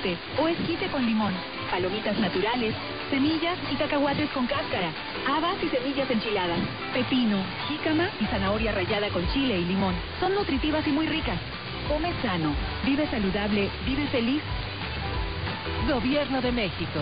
elote o esquite con limón, palomitas naturales, semillas y cacahuates con cáscara, habas y semillas enchiladas, pepino, jícama y zanahoria rallada con chile y limón. Son nutritivas y muy ricas. Come sano, vive saludable, vive feliz. Gobierno de México.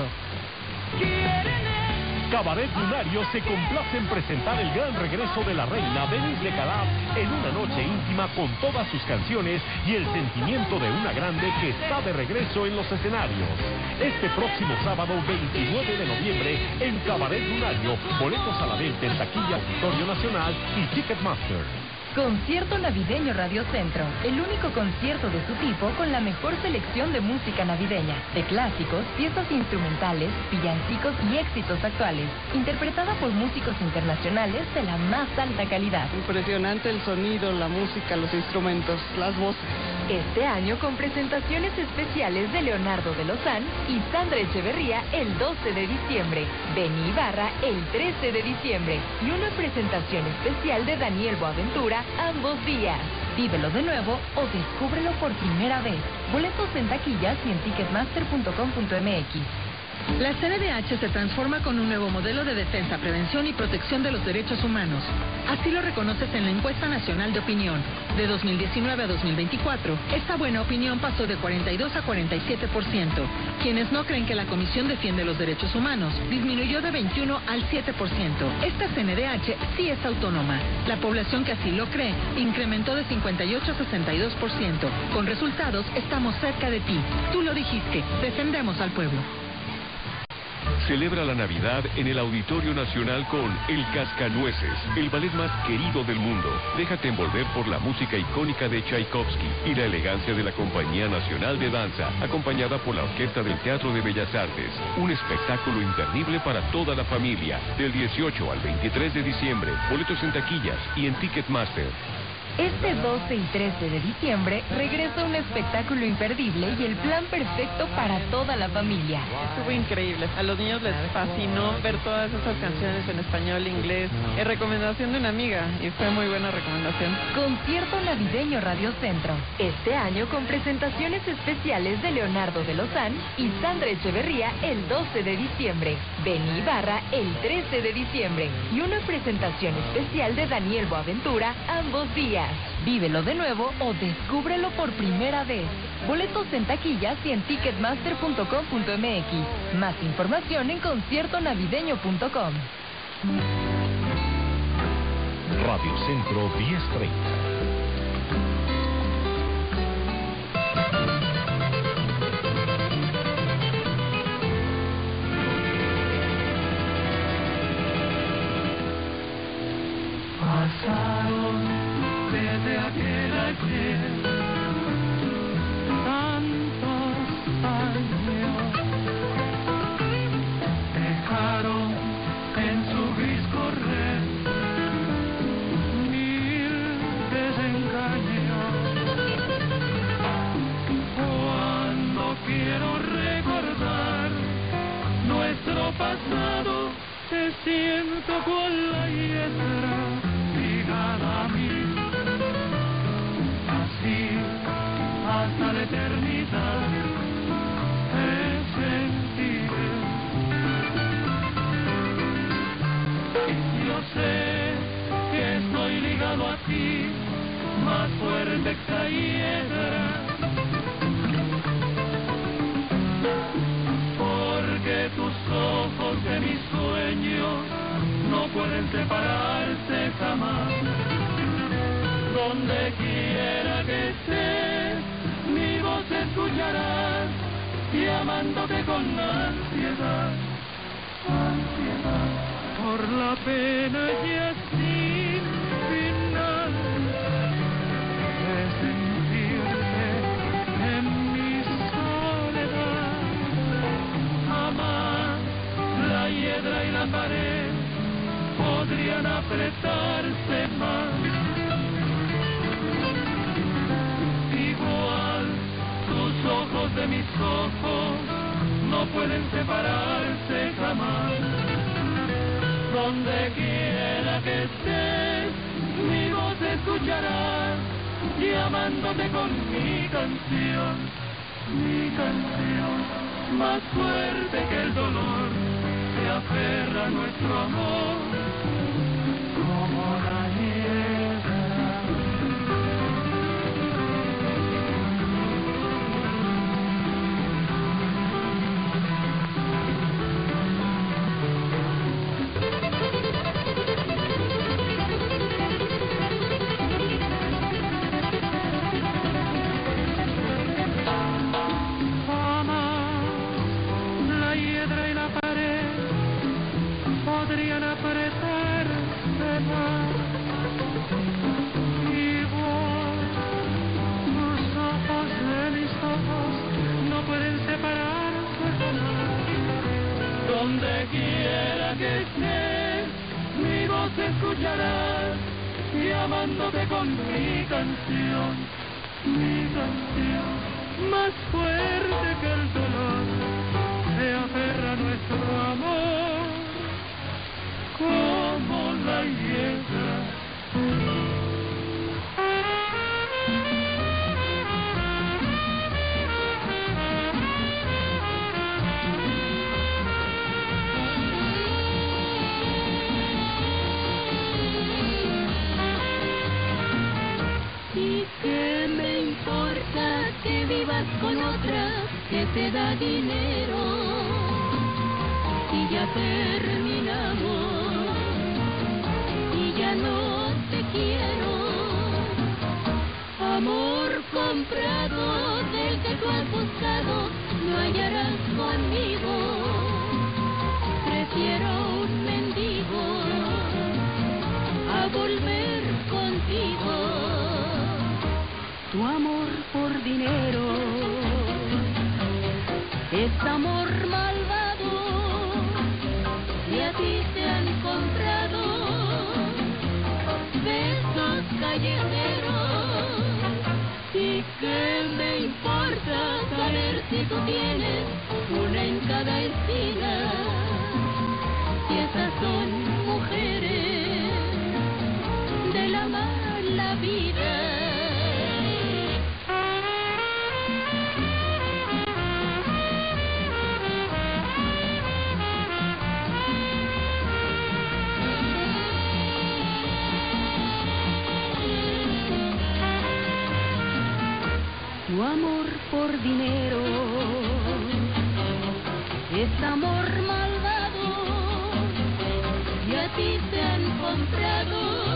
Cabaret Lunario se complace en presentar el gran regreso de la reina Denise Lecalaf en una noche íntima con todas sus canciones y el sentimiento de una grande que está de regreso en los escenarios. Este próximo sábado 29 de noviembre en Cabaret Lunario, boletos a la venta en taquilla Auditorio Nacional y Ticketmaster. Concierto Navideño Radio Centro, el único concierto de su tipo con la mejor selección de música navideña, de clásicos, piezas instrumentales, villancicos y éxitos actuales, interpretada por músicos internacionales de la más alta calidad. Impresionante el sonido, la música, los instrumentos, las voces. Este año con presentaciones especiales de Leonardo de Lozán y Sandra Echeverría el 12 de diciembre, Benny Ibarra el 13 de diciembre y una presentación especial de Daniel Boaventura ambos días. Vívelo de nuevo o descúbrelo por primera vez. Boletos en taquillas y en ticketmaster.com.mx. La CNDH se transforma con un nuevo modelo de defensa, prevención y protección de los derechos humanos. Así lo reconoces en la Encuesta Nacional de Opinión. De 2019 a 2024, esta buena opinión pasó de 42 a 47%. Quienes no creen que la Comisión defiende los derechos humanos disminuyó de 21 al 7%. Esta CNDH sí es autónoma. La población que así lo cree incrementó de 58 a 62%. Con resultados, estamos cerca de ti. Tú lo dijiste, defendemos al pueblo. Celebra la Navidad en el Auditorio Nacional con El Cascanueces, el ballet más querido del mundo. Déjate envolver por la música icónica de Tchaikovsky y la elegancia de la Compañía Nacional de Danza, acompañada por la Orquesta del Teatro de Bellas Artes. Un espectáculo imperdible para toda la familia, del 18 al 23 de diciembre. Boletos en taquillas y en Ticketmaster. Este 12 y 13 de diciembre regresa un espectáculo imperdible y el plan perfecto para toda la familia. Estuvo increíble. A los niños les fascinó ver todas esas canciones en español, inglés. Es recomendación de una amiga y fue muy buena recomendación. Concierto Navideño Radio Centro. Este año con presentaciones especiales de Leonardo de Lozán y Sandra Echeverría el 12 de diciembre. Benny Ibarra el 13 de diciembre. Y una presentación especial de Daniel Boaventura ambos días. Vívelo de nuevo o descúbrelo por primera vez. Boletos en taquillas y en ticketmaster.com.mx. Más información en conciertonavideño.com. Radio Centro 1030. Pasaron desde aquel ayer tantos años, dejaron en su gris correr mil desengaños. Cuando quiero recordar nuestro pasado, te siento con la hiedra ligada a mí. Hasta la eternidad te sentiré. Yo sé que estoy ligado a ti, más fuerte que esa hiedra, porque tus ojos de mis sueños no pueden separarse jamás. Donde quiera que estés, mi voz escucharás, y amándote con ansiedad, ansiedad, por la pena ya sin final, de sentirte en mi soledad. Jamás la hiedra y la pared podrían apretarse más. Tus ojos de mis ojos no pueden separarse jamás. Donde quiera que estés, mi voz escucharás, y amándote con mi canción, mi canción. más fuerte que el dolor, se aferra a nuestro amor, como la niebla. Podrían apretarse más. Y vos, tus ojos de mis ojos, no pueden separarse jamás. Donde quiera que estés, mi voz escucharás, llamándote con mi canción, más fuerte que el dolor, se aferra nuestro amor, como la hiedra. ¿Y qué me importa que vivas con otra que te da dinero? Y ya terminamos, y ya no te quiero. Amor comprado del que tú has buscado, no hallarás conmigo. Prefiero un mendigo a volver contigo. Tu amor por dinero es amor malvado, y a ti te han comprado besos callejeros. ¿Y qué me importa saber si tú tienes una en cada esquina? Si esas son mujeres de la mala vida. Tu amor por dinero es amor malvado, y a ti te han comprado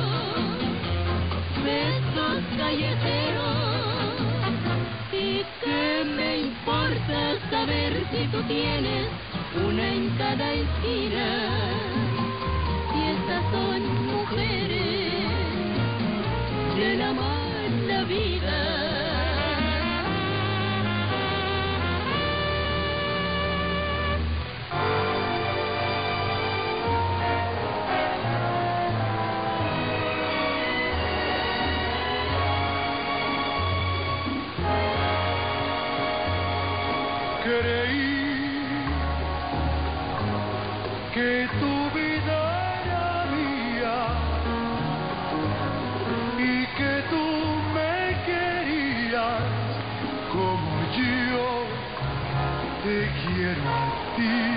besos callejeros. ¿Y qué me importa saber si tú tienes una en cada esquina? Si estas son mujeres de la mala vida. Creí que tu vida era mía y que tú me querías como yo te quiero a ti.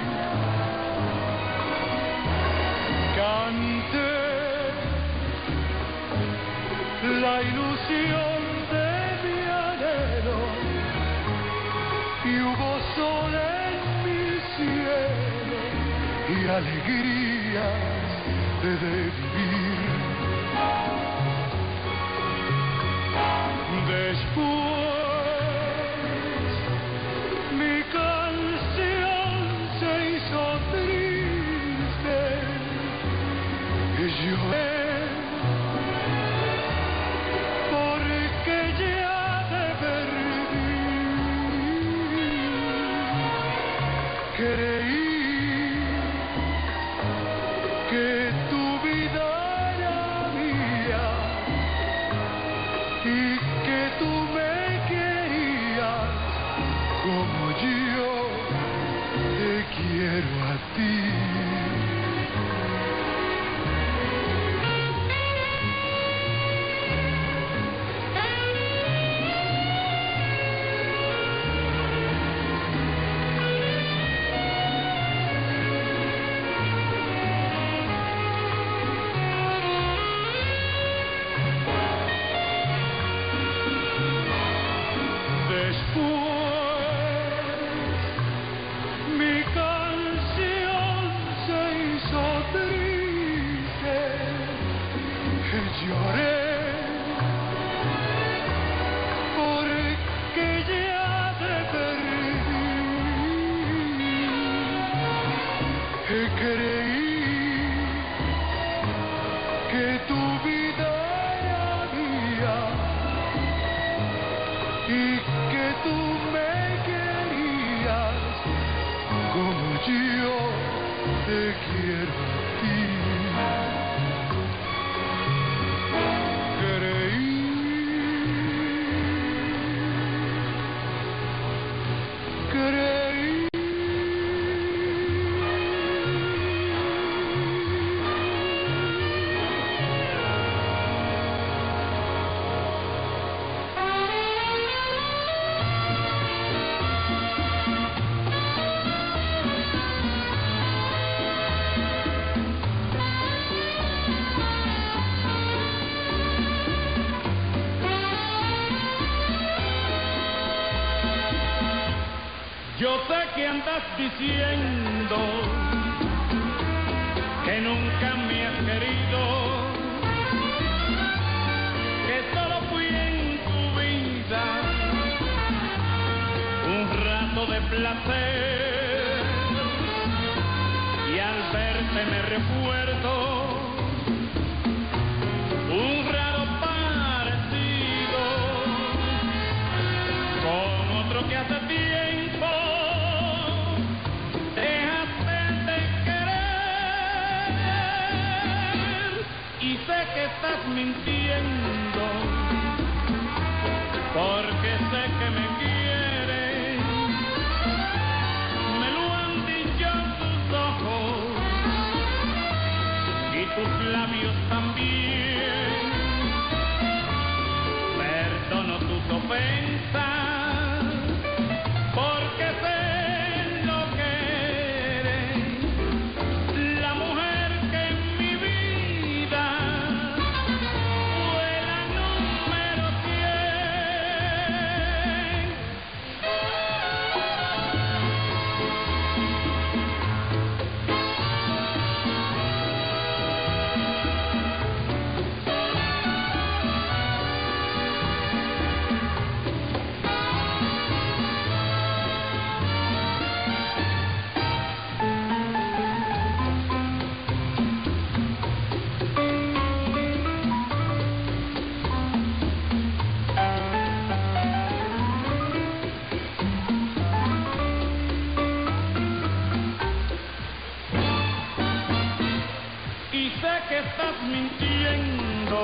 Canté la ilusión de mi anhelo y hubo sol en mi cielo y alegría de vivir. Después mi canción se hizo triste y lloré porque ya te perdí. Creí que tu vida era mía y que tú me querías como yo te quiero a ti. Creí que tu vida era mía y que tú me querías como yo te quiero a ti. Creí. Yo sé que andas diciendo que nunca me has querido, que solo fui en tu vida un rato de placer, y al verte me recuerdo un raro parecido con otro que hace tiempo que estás mintiendo, porque sé que me quieres, me lo han dicho tus ojos y tus labios también. Perdono tus ofensas, porque sé lo que eres, la mujer que en mi vida que estás mintiendo,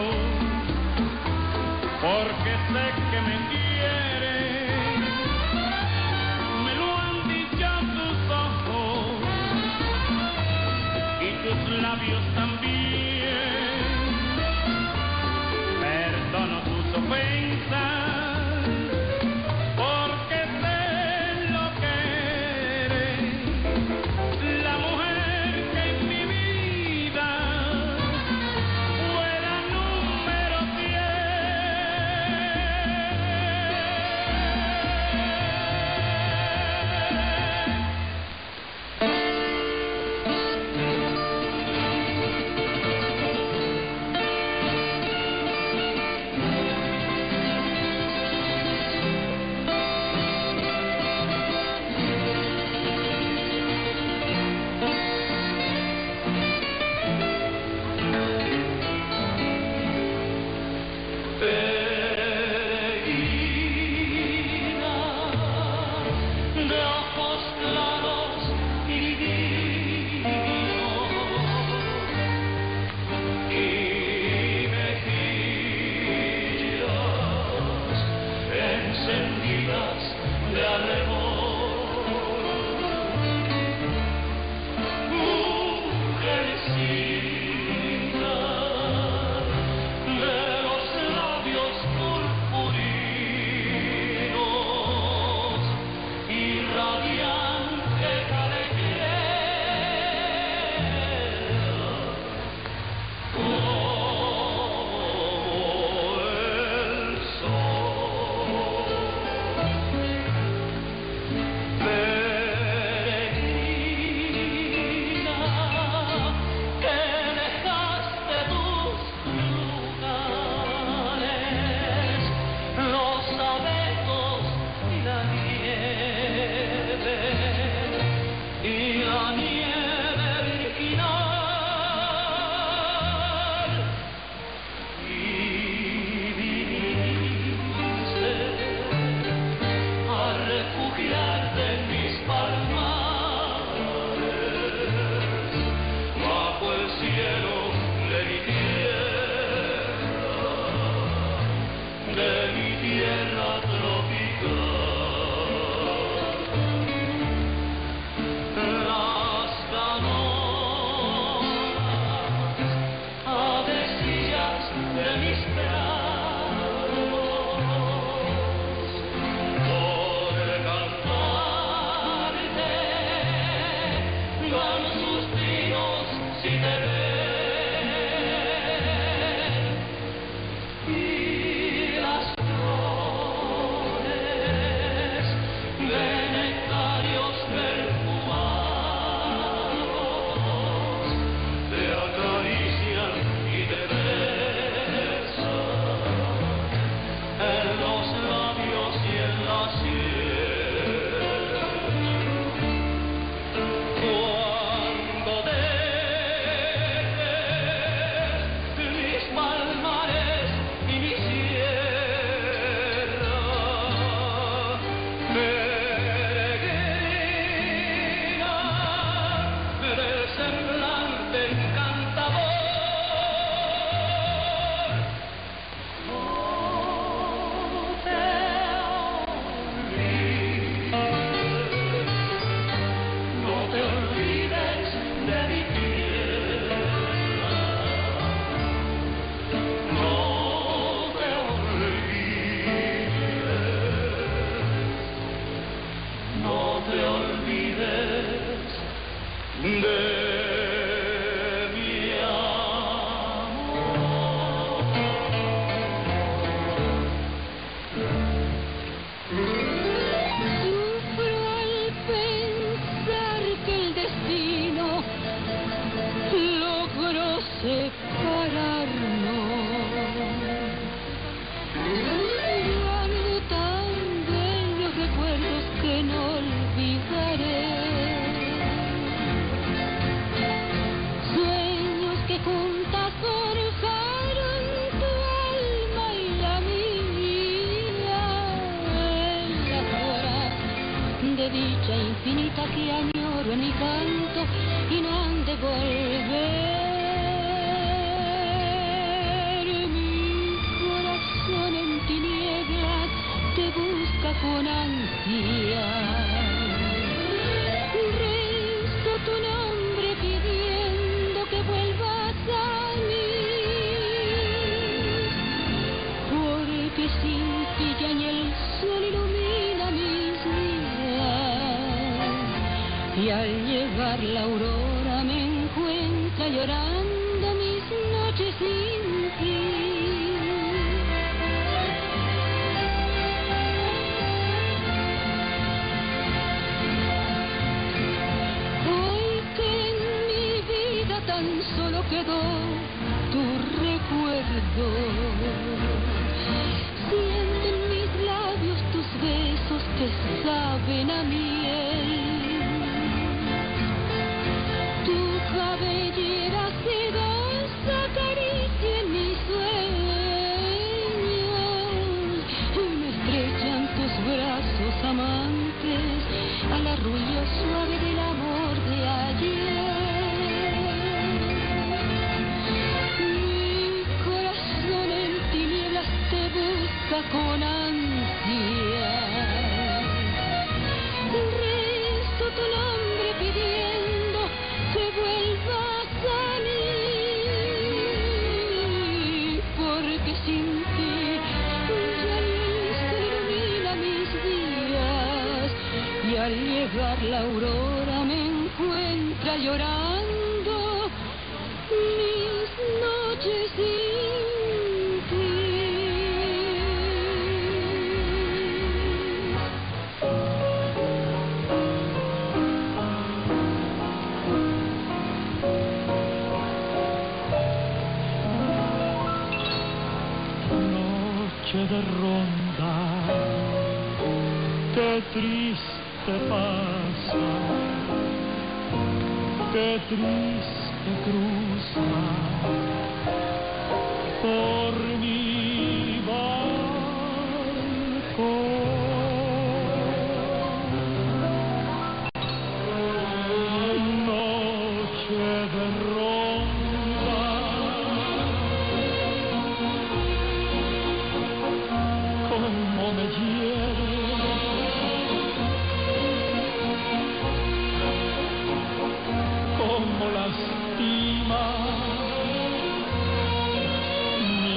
porque sé que me quieres, me lo han dicho tus ojos y tus labios también. Perdono tus ofensas, porque sé lo que eres, la mujer que en mi vida fue la número 10. Infinita que añoro en mi canto y no han de volver. Mi corazón en tinieblas te busca con ansia. Rezo tu nombre pidiendo que vuelvas a mí, porque sin ti ya ni el sol ilumina mis días. Y al llegar la aurora me encuentra llorando mis noches sin ti. Hoy que en mi vida tan solo quedó tu recuerdo, siento en mis labios tus besos que saben a miel. Cabellera sedosa acaricia en mis sueños y me estrechan tus brazos amantes al arrullo suave del amor de ayer. Mi corazón en tinieblas te busca con ansia. Rezo tu nombre pidiendo que vuelvas a mí, porque sin ti ya el sol ilumina mis días y al llegar la aurora me encuentra llorando mis noches sin ti. De ronda, qué triste pasa, qué triste cruza por mi balcón. Noche de ronda, como me hiere, como lastima mi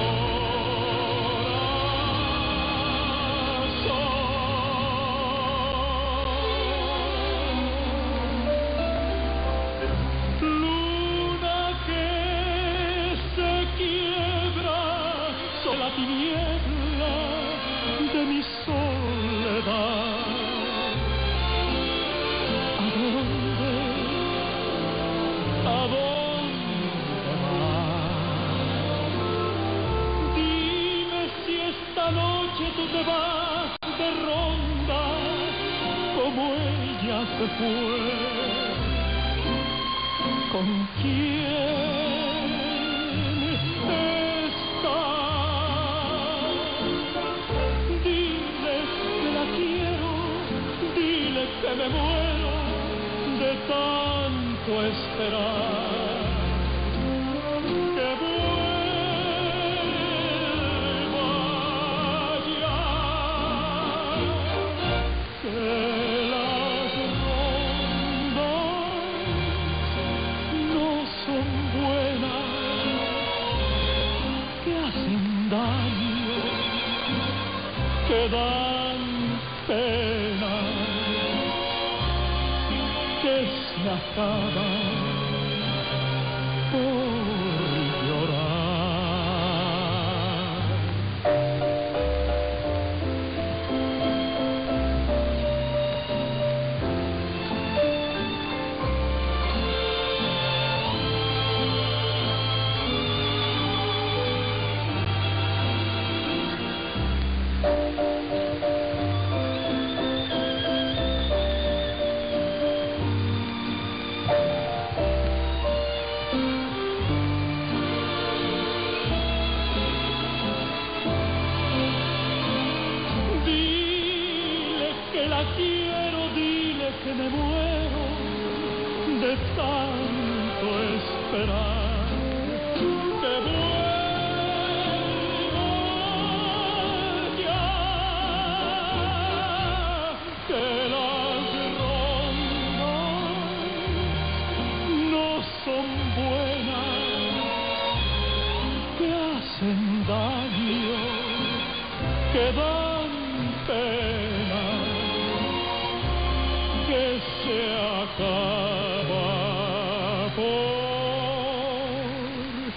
corazón. Luna que se quiebra sobre la tiniebla de mi soledad. ¿A dónde vas? Dime si esta noche tú te vas de ronda como ella se fue. ¿Con quién está? Que me muero de tanto esperar. Que vuelva ya, que las rondas no son buenas, que hacen daño, que dan pena, que que se acaba por llorar. Que me muero de tanto esperar que vuelva ya, que las rondas no son buenas, que hacen daño, que dan pena, que se acaba por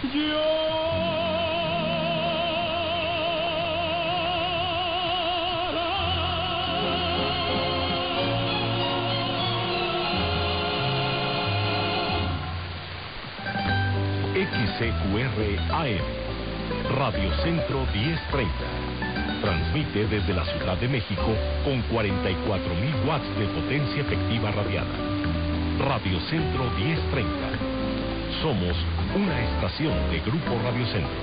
XCQR AM, Radio Centro 1030. Transmite desde la Ciudad de México con 44.000 watts de potencia efectiva radiada. Radio Centro 1030. Somos una estación de Grupo Radio Centro.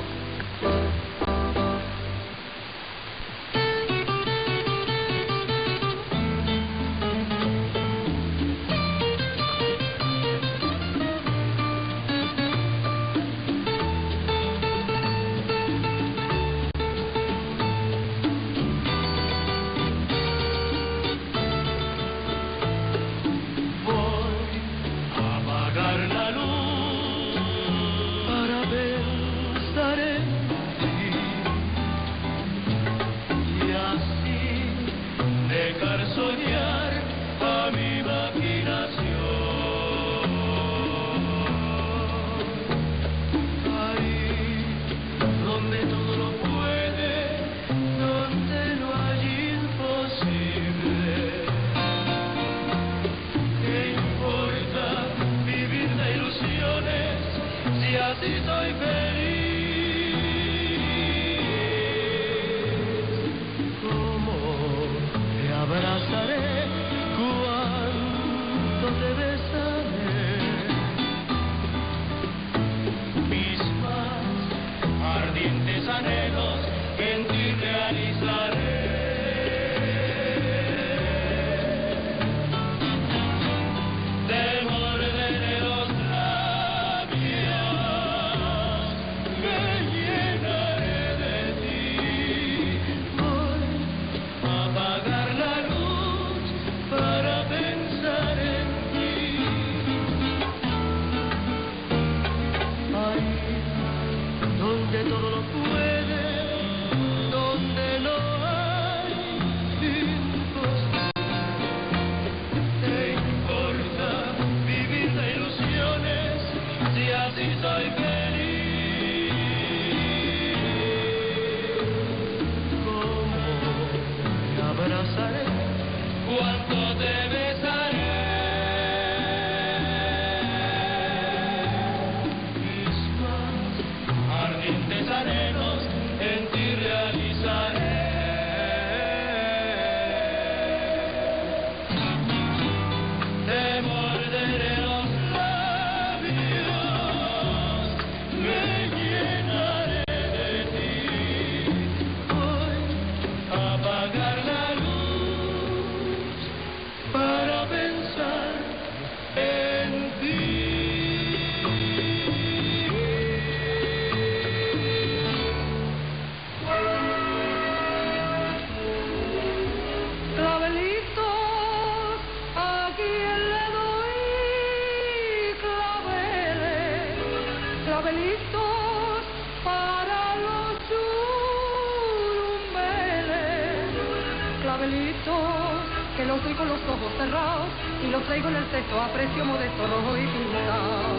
Que los doy con los ojos cerrados y los traigo en el cesto a precio modesto, rojo y pintado.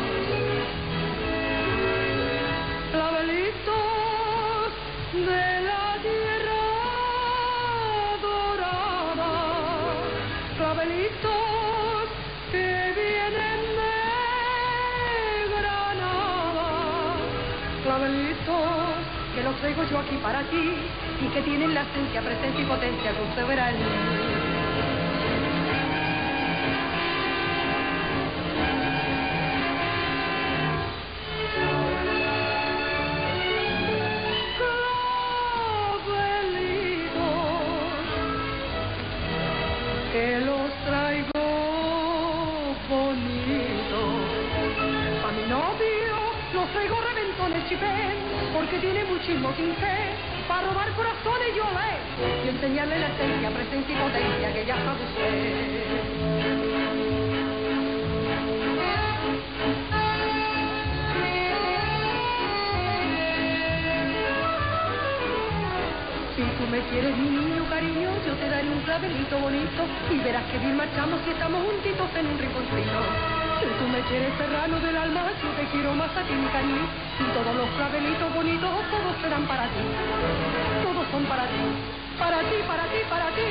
Clavelitos de la tierra dorada, clavelitos que vienen de Granada, clavelitos que los traigo yo aquí para ti y que tienen la esencia, presencia y potencia que usted verá en mí. Que los traigo bonitos. A mi novio los traigo reventones chipén, porque tiene muchísimo quince para robar corazones y olé y enseñarle la esencia, presencia y potencia que ya sabe usted. Si tú me quieres, mi niño cariño, yo te daré un clavelito bonito y verás que bien marchamos si estamos juntitos en un rinconcito. Si tú me quieres, serrano del alma, yo te quiero más a ti, mi cariño, y todos los clavelitos bonitos, todos serán para ti. Todos son para ti, para ti, para ti, para ti.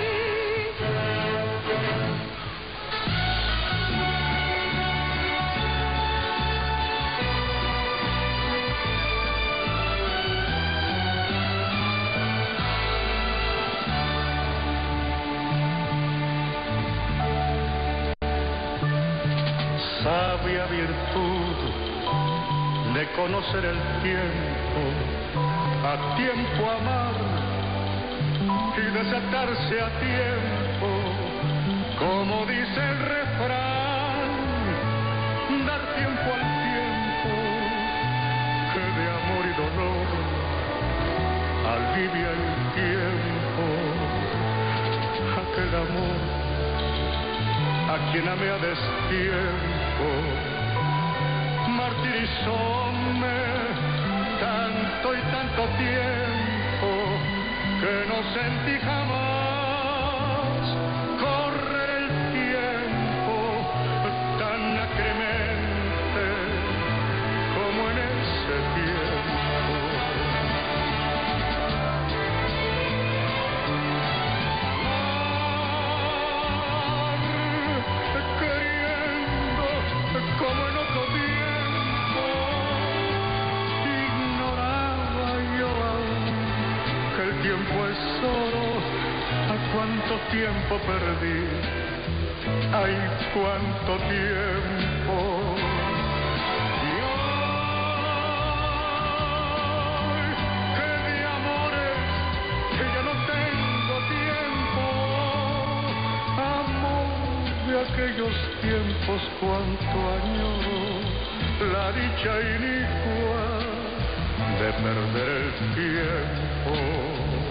Sabia virtud de conocer el tiempo, a tiempo amar y desatarse a tiempo, como dice el refrán, dar tiempo al tiempo, que de amor y dolor alivia el tiempo, aquel amor a quien amé a destiempo, martirizóme tanto y tanto tiempo que no sentí jamás correr el tiempo tan acremente como en ese tiempo. Como en otro tiempo, ignoraba yo aún que el tiempo es oro. ¿A cuánto tiempo perdí? ¡Ay, cuánto tiempo! Y hoy, que de amores que ya no tengo tiempo, amor de aquellos tiempos, cuánto añoro la dicha inicua de perder el tiempo.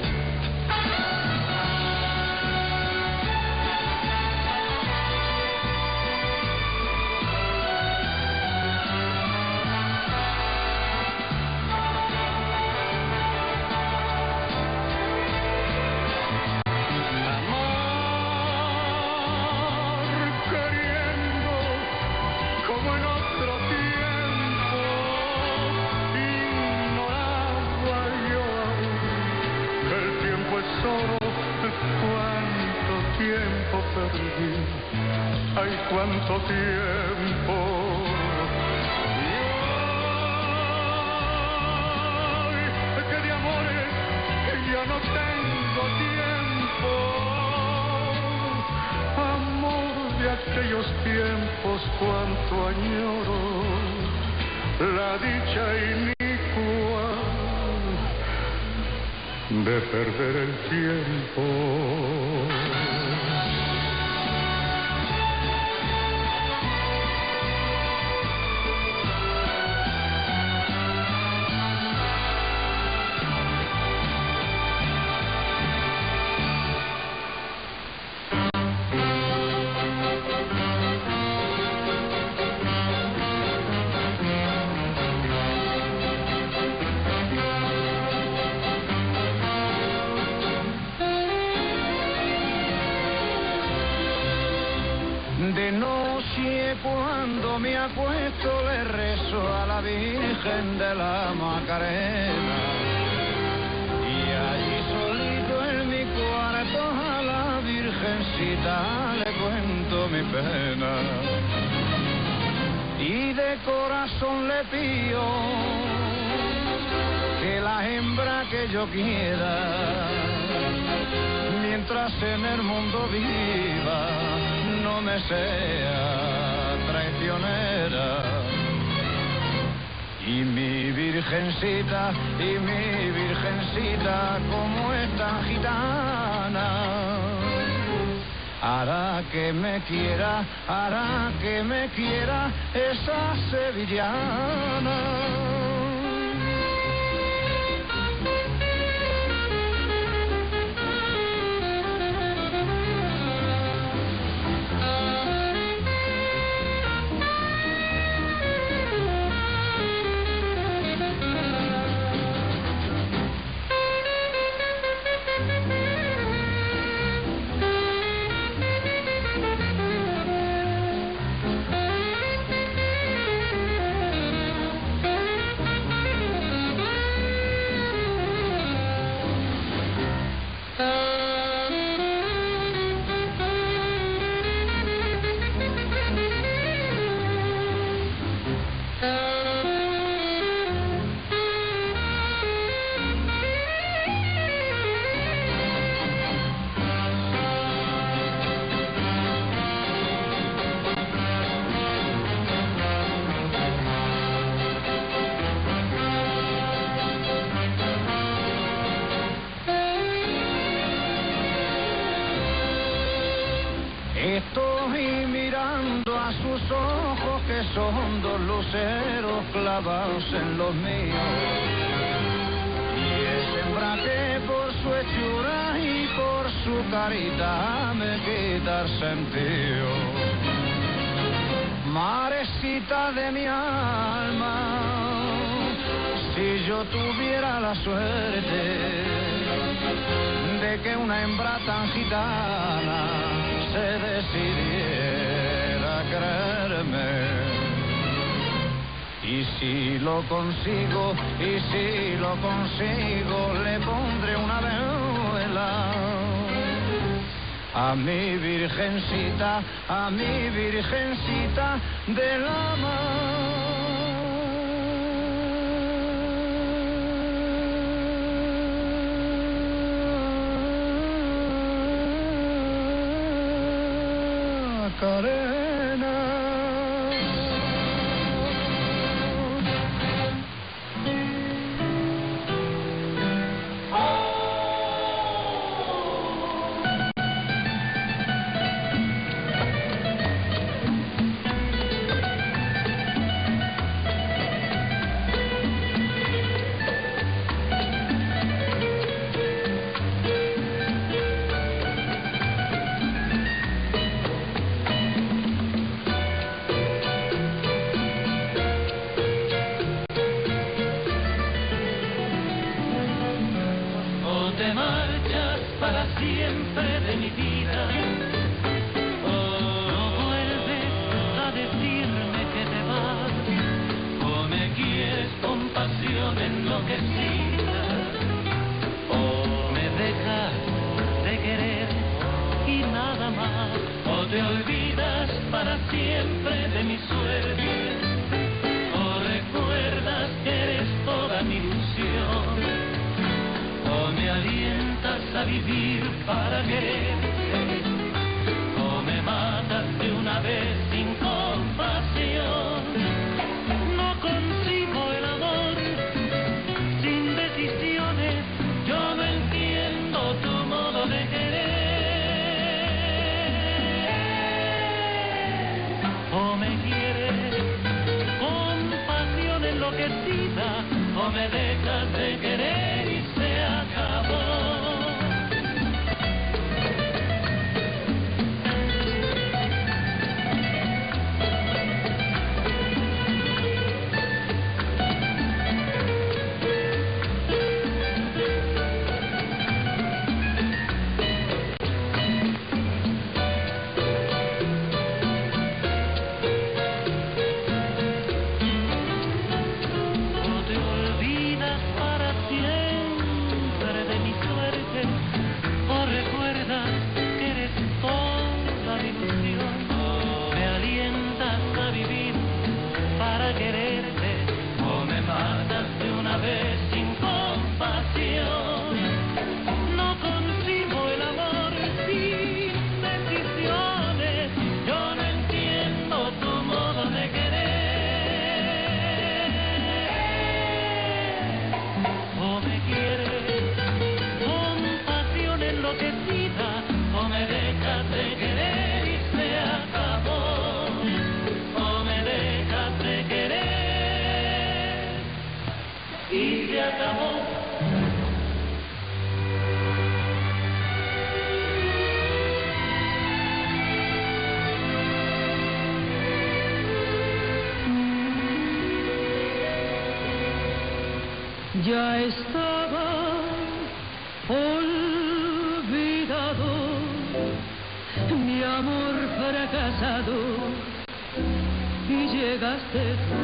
Ay, cuánto tiempo. Y ay, que de amores ya no tengo tiempo. Amor de aquellos tiempos, cuánto añoro la dicha inicua de perder el tiempo. De noche cuando me acuesto le rezo a la Virgen de la Macarena. Y allí solito en mi cuarto a la Virgencita le cuento mi pena. Y de corazón le pido que la hembra que yo quiera, mientras en el mundo viva, no me sea traicionera. Y mi virgencita, como es tan gitana, hará que me quiera esa sevillana. Estoy mirando a sus ojos que son dos luceros clavados en los míos. Y ese hembra que por su hechura y por su carita me quita el sentido. Marecita de mi alma, si yo tuviera la suerte de que una hembra tan gitana se decidiera a quererme. Y si lo consigo, le pondré una vela a mi virgencita de la Macarena. te amó. Ya estaba olvidado mi amor fracasado y llegaste tú,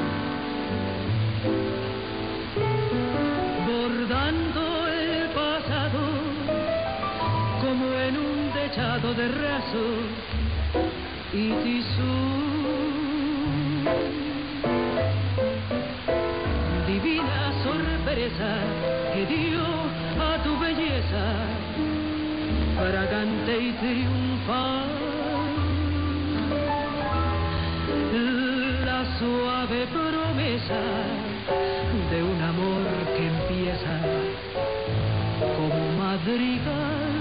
bordando el pasado como en un techado de raso y tisú. Divina sorpresa que dio a tu belleza, fragante y triunfal, la suave promesa de un amor que empieza como madrigal.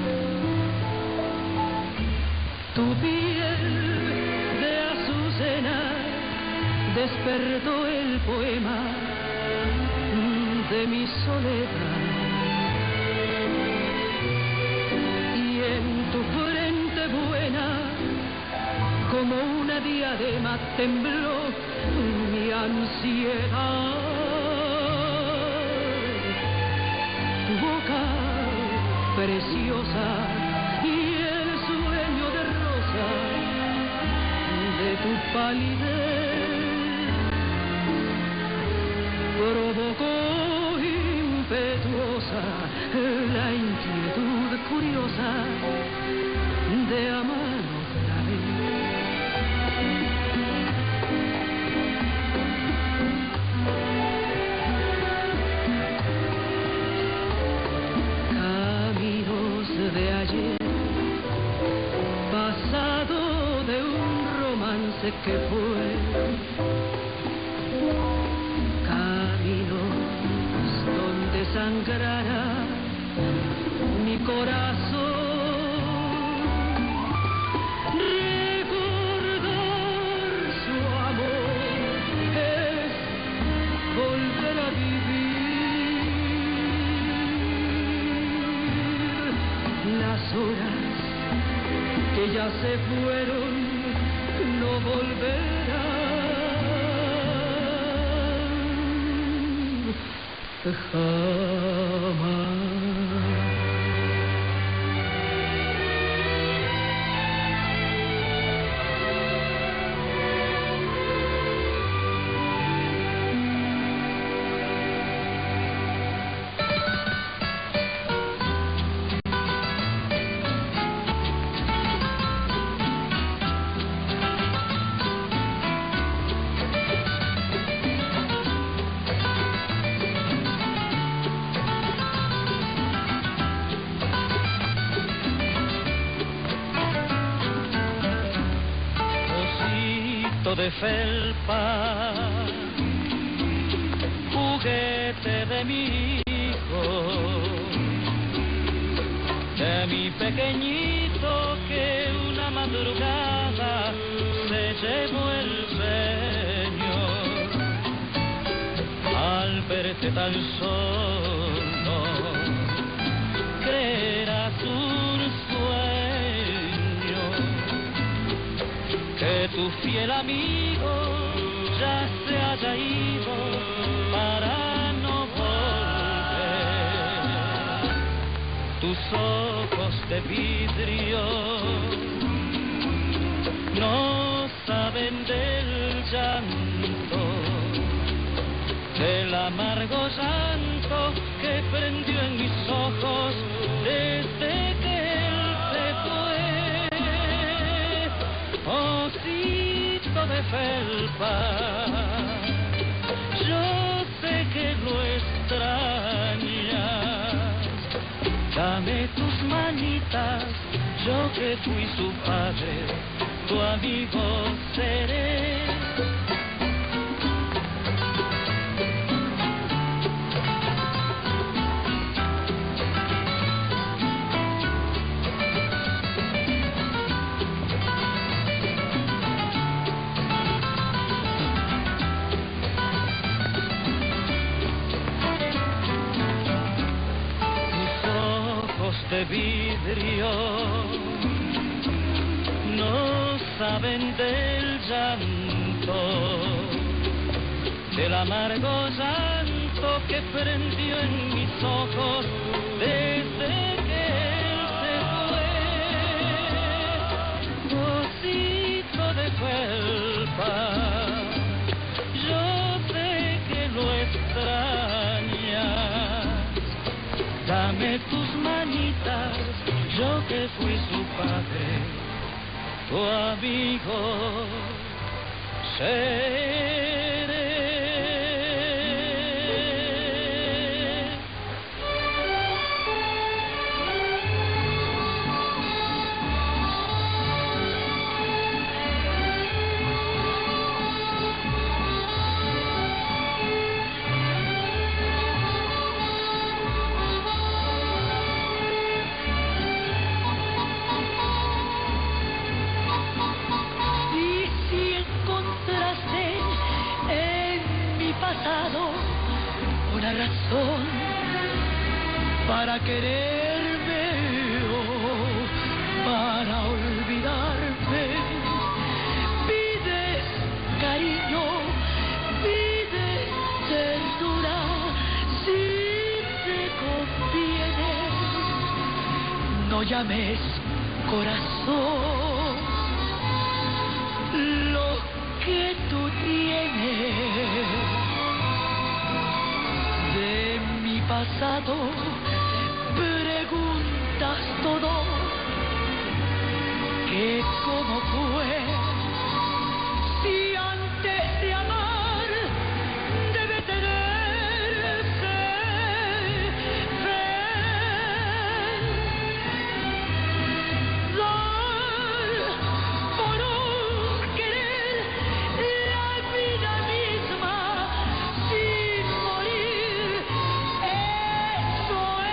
Tu piel de azucena despertó el poema de mi soledad, y en tu frente buena como una diadema tembló mi ansiedad. Tu boca preciosa y el sueño de rosa de tu palidez provocó impetuosa la inquietud curiosa de amar otra vez. Caminos de ayer, pasado de un romance que fue, sangrará mi corazón. Recordar su amor es volver a vivir. Las horas que ya se fueron no volverán. Jamás. De felpa, juguete de mi hijo, de mi pequeñito que una madrugada se llevó el sueño. Al verte tan solo, creerás un sueño, que tu fiel amigo ya se haya ido para no volver. Tus ojos de vidrio no saben del llanto, del amargo llanto que prendió en mis ojos desde que él se fue. Osito de felpa, yo sé que lo extrañas. Dame tus manitas, yo que fui su padre, tu amigo seré. de vidrio no saben del llanto, del amargo llanto que prendió en mis ojos desde que él se fue. Osito de felpa, yo sé que lo extrañas, dame tus manitas, yo que fui su padre, tu amigo seré. Una razón para quererme o para olvidarme. Pides cariño, pides ternura, si te conviene. No llames corazón lo que tú tienes. Pasado, preguntas todo, que cómo fue, si antes de amar debe tenerse fe, dar por un querer la vida misma sin morir. Eso es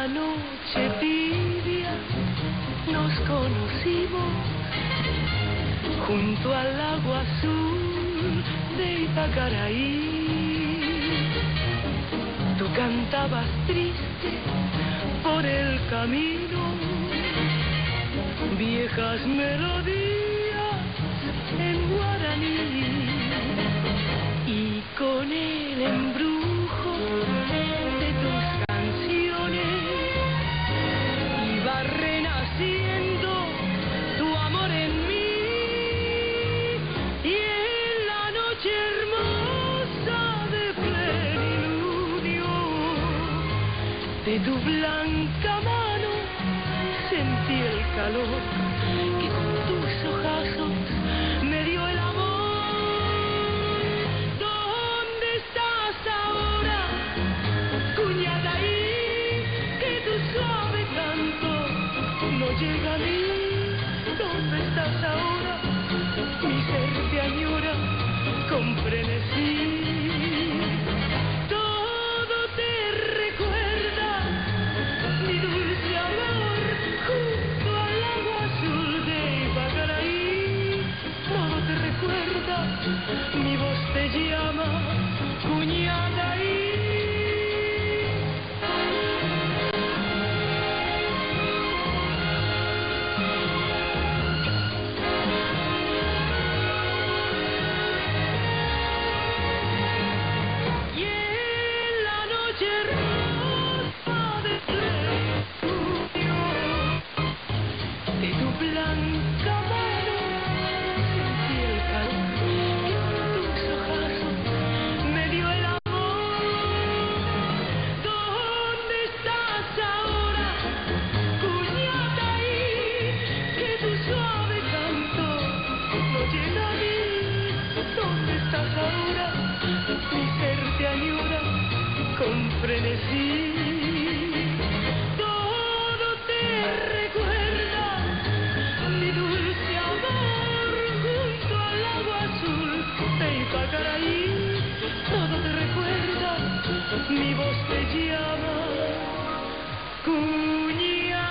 noche tibia nos conocimos junto al lago azul de Ipacaraí. Tú cantabas triste por el camino viejas melodías en guaraní, y con el embrujo de tus canciones iba renaciendo tu amor en mí. Y en la noche hermosa de plenilunio de tu blanca mano sentí el calor que con tus ojazos me dio el amor. ¿Dónde estás ahora, cuñada? Ahí que tu suave canto no llega a mí. ¿Dónde estás ahora? Mi ser te añora con frenesí. Mi voz te llama, cuñada, y en la noche rosa de plenilunio de tu blanca mano sentí el calor. Con frenesí, todo te recuerda, mi dulce amor, junto al lago azul de Ipacaraí. Todo te recuerda, mi voz te llama, cuñada.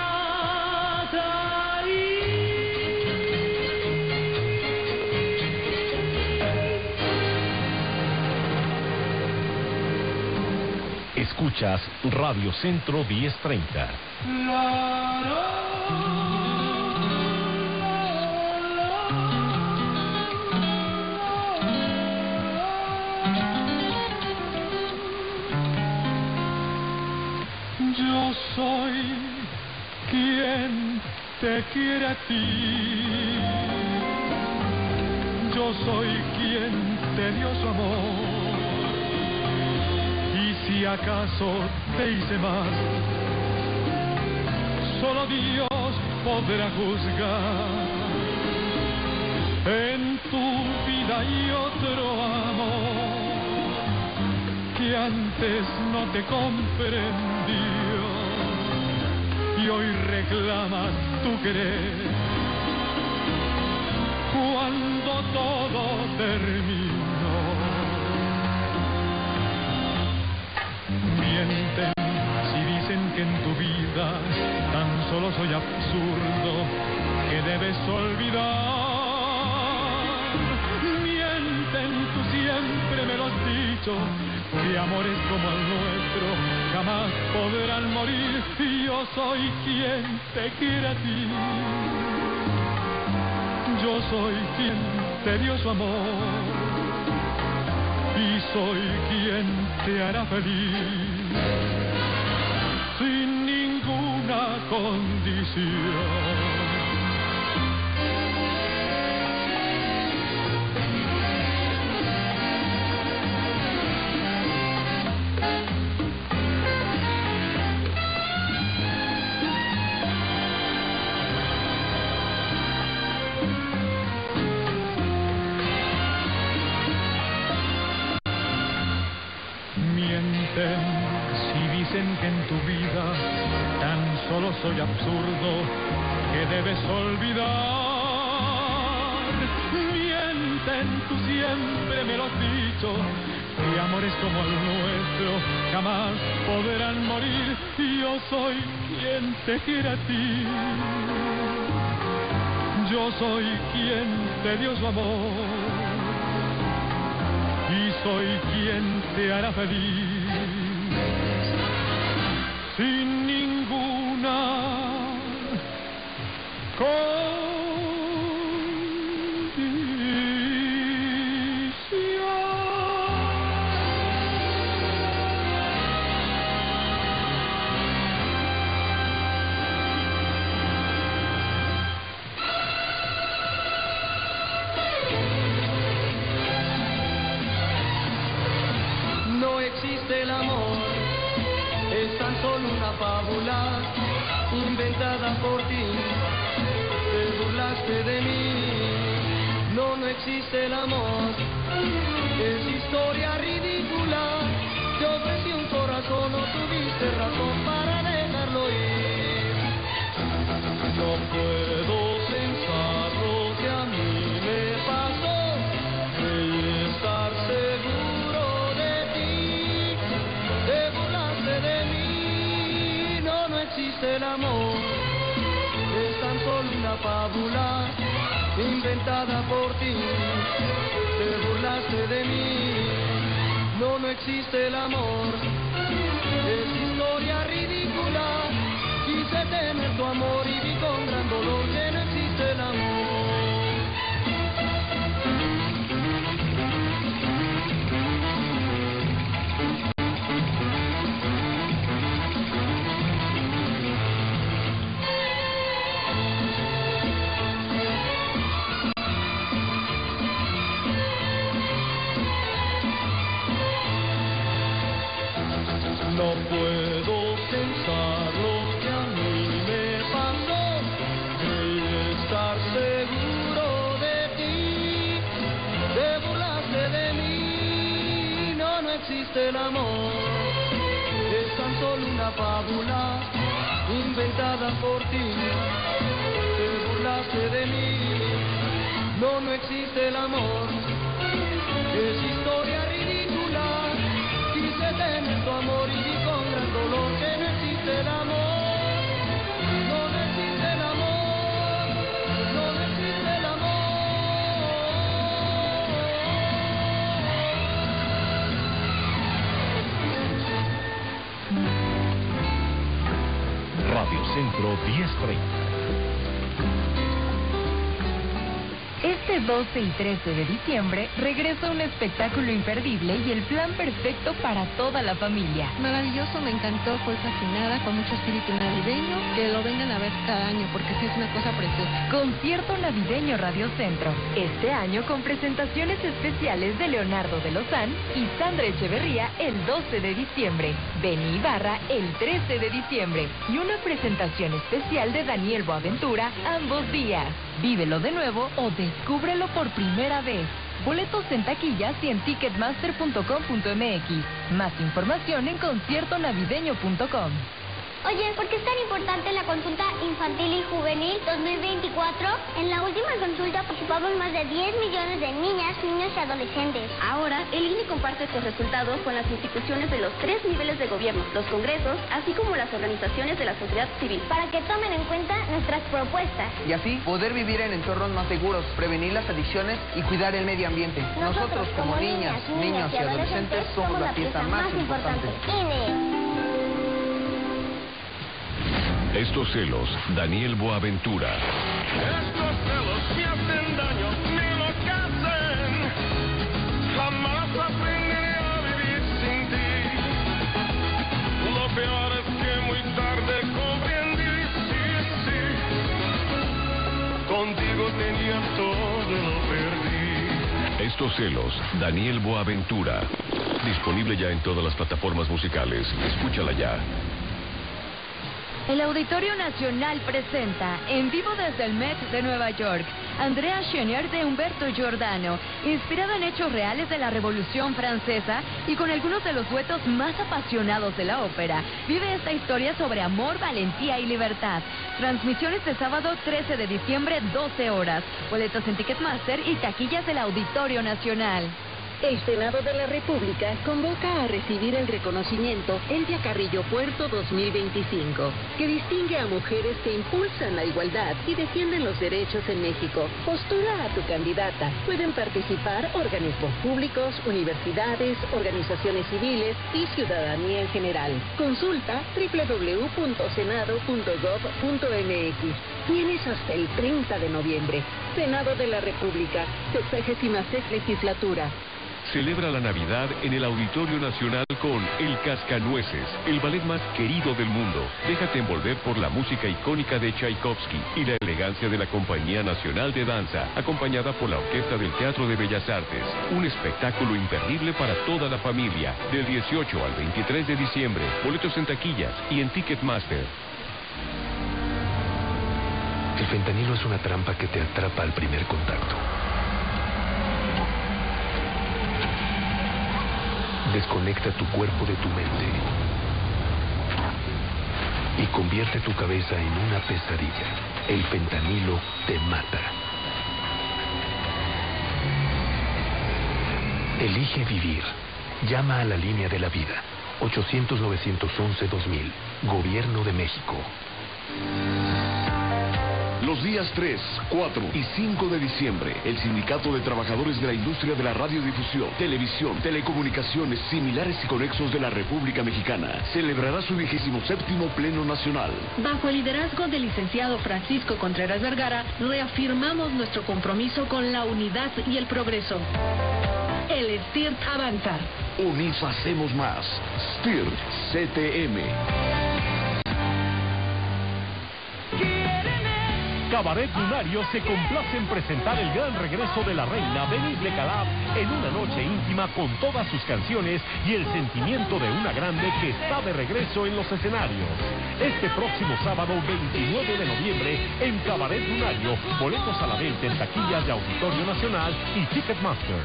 Escuchas Radio Centro 1030. Yo soy quien te quiere a ti. Yo soy quien te dio su amor. Si acaso te hice mal, solo Dios podrá juzgar. En tu vida hay otro amor que antes no te comprendió, y hoy reclamas tu querer cuando todo terminó. Mienten si dicen que en tu vida tan solo soy absurdo que debes olvidar. Mienten, tú siempre me lo has dicho, que amores como el nuestro jamás podrán morir. Y yo soy quien te quiere a ti. Yo soy quien te dio su amor. Y soy quien te hará feliz sin ninguna condición. Si dicen que en tu vida tan solo soy absurdo que debes olvidar. Mienten, tú siempre me lo has dicho, que amores como el nuestro nuestro jamás podrán morir. Yo soy quien te quiere a ti. Yo soy quien te dio su amor y soy quien te hará feliz sin ninguna No existe el amor, es tan solo una fábula inventada por ti, te burlaste de mí. No, no existe el amor, es historia ridícula. Te ofrecí un corazón, no tuviste razón para dejarlo ir. No puedo pensar lo que a mí me pasó, creí estar seguro de ti, te burlaste de mí. No, no existe el amor, es tan solo una fábula inventada por ti, te burlaste de mí. No, no existe el amor, es historia ridícula. Quise tener tu amor y vi con gran dolor que no existe el amor. No puedo pensar lo que a mí me pasó, creí estar seguro de ti, te burlaste de mí. No, no existe el amor, es tan solo una fábula inventada por ti, te burlaste de mí. No, no existe el amor, es historia ridícula. Quise tener tu amor y vi con gran dolor que no existe el amor. No, no existe el amor. No, no existe el amor. Radio Centro 1030. Este 12 y 13 de diciembre regresa un espectáculo imperdible y el plan perfecto para toda la familia. Maravilloso, me encantó, fue fascinada, con mucho espíritu navideño, que lo vengan a ver cada año porque sí es una cosa preciosa. Concierto navideño Radio Centro, este año con presentaciones especiales de Leonardo de Lozán y Sandra Echeverría el 12 de diciembre, Benny Ibarra el 13 de diciembre y una presentación especial de Daniel Boaventura ambos días. Vívelo de nuevo o descúbrelo por primera vez. Boletos en taquillas y en ticketmaster.com.mx. Más información en conciertonavideño.com. Oye, ¿por qué es tan importante la consulta infantil y juvenil 2024? En la última consulta participamos más de 10 millones de niñas, niños y adolescentes. Ahora, el INE comparte estos resultados con las instituciones de los 3 niveles de gobierno, los congresos, así como las organizaciones de la sociedad civil. Para que tomen en cuenta nuestras propuestas. Y así poder vivir en entornos más seguros, prevenir las adicciones y cuidar el medio ambiente. Nosotros como niñas, niños y adolescentes somos la pieza más importante. INE. Estos celos, Daniel Boaventura. Estos celos me hacen daño, me enloquecen. Jamás aprenderé a vivir sin ti. Lo peor es que muy tarde comprendí, sí. Contigo tenía todo, lo perdí. Estos celos, Daniel Boaventura. Disponible ya en todas las plataformas musicales. Escúchala ya. El Auditorio Nacional presenta, en vivo desde el Met de Nueva York, Andrea Schenier de Humberto Giordano, inspirada en hechos reales de la Revolución Francesa y con algunos de los duetos más apasionados de la ópera. Vive esta historia sobre amor, valentía y libertad. Transmisión este sábado 13 de diciembre, 12 horas. Boletos en Ticketmaster y taquillas del Auditorio Nacional. El Senado de la República convoca a recibir el reconocimiento Elvia Carrillo Puerto 2025, que distingue a mujeres que impulsan la igualdad y defienden los derechos en México. Postula a tu candidata. Pueden participar organismos públicos, universidades, organizaciones civiles y ciudadanía en general. Consulta www.senado.gov.mx. Tienes hasta el 30 de noviembre. Senado de la República, 66ª legislatura. Celebra la Navidad en el Auditorio Nacional con El Cascanueces, el ballet más querido del mundo. Déjate envolver por la música icónica de Tchaikovsky y la elegancia de la Compañía Nacional de Danza, acompañada por la Orquesta del Teatro de Bellas Artes. Un espectáculo imperdible para toda la familia, del 18 al 23 de diciembre. Boletos en taquillas y en Ticketmaster. El fentanilo es una trampa que te atrapa al primer contacto. Desconecta tu cuerpo de tu mente y convierte tu cabeza en una pesadilla. El fentanilo te mata. Elige vivir. Llama a la línea de la vida. 800-911-2000. Gobierno de México. Los días 3, 4 y 5 de diciembre, el Sindicato de Trabajadores de la Industria de la Radiodifusión, Televisión, Telecomunicaciones Similares y Conexos de la República Mexicana celebrará su 27º Pleno Nacional. Bajo el liderazgo del licenciado Francisco Contreras Vergara, reafirmamos nuestro compromiso con la unidad y el progreso. El STIRT avanza. Unidos hacemos más. STIRT CTM. Cabaret Lunario se complace en presentar el gran regreso de la reina Denise Lecalaf en una noche íntima con todas sus canciones y el sentimiento de una grande que está de regreso en los escenarios. Este próximo sábado 29 de noviembre en Cabaret Lunario, boletos a la venta en taquillas de Auditorio Nacional y Ticketmaster.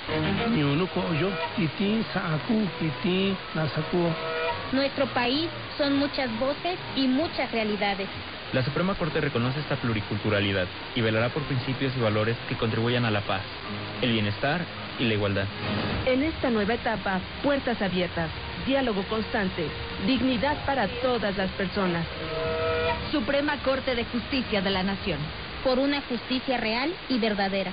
Nuestro país son muchas voces y muchas realidades. La Suprema Corte reconoce esta pluriculturalidad y velará por principios y valores que contribuyan a la paz, el bienestar y la igualdad. En esta nueva etapa, puertas abiertas, diálogo constante, dignidad para todas las personas. Suprema Corte de Justicia de la Nación. Por una justicia real y verdadera.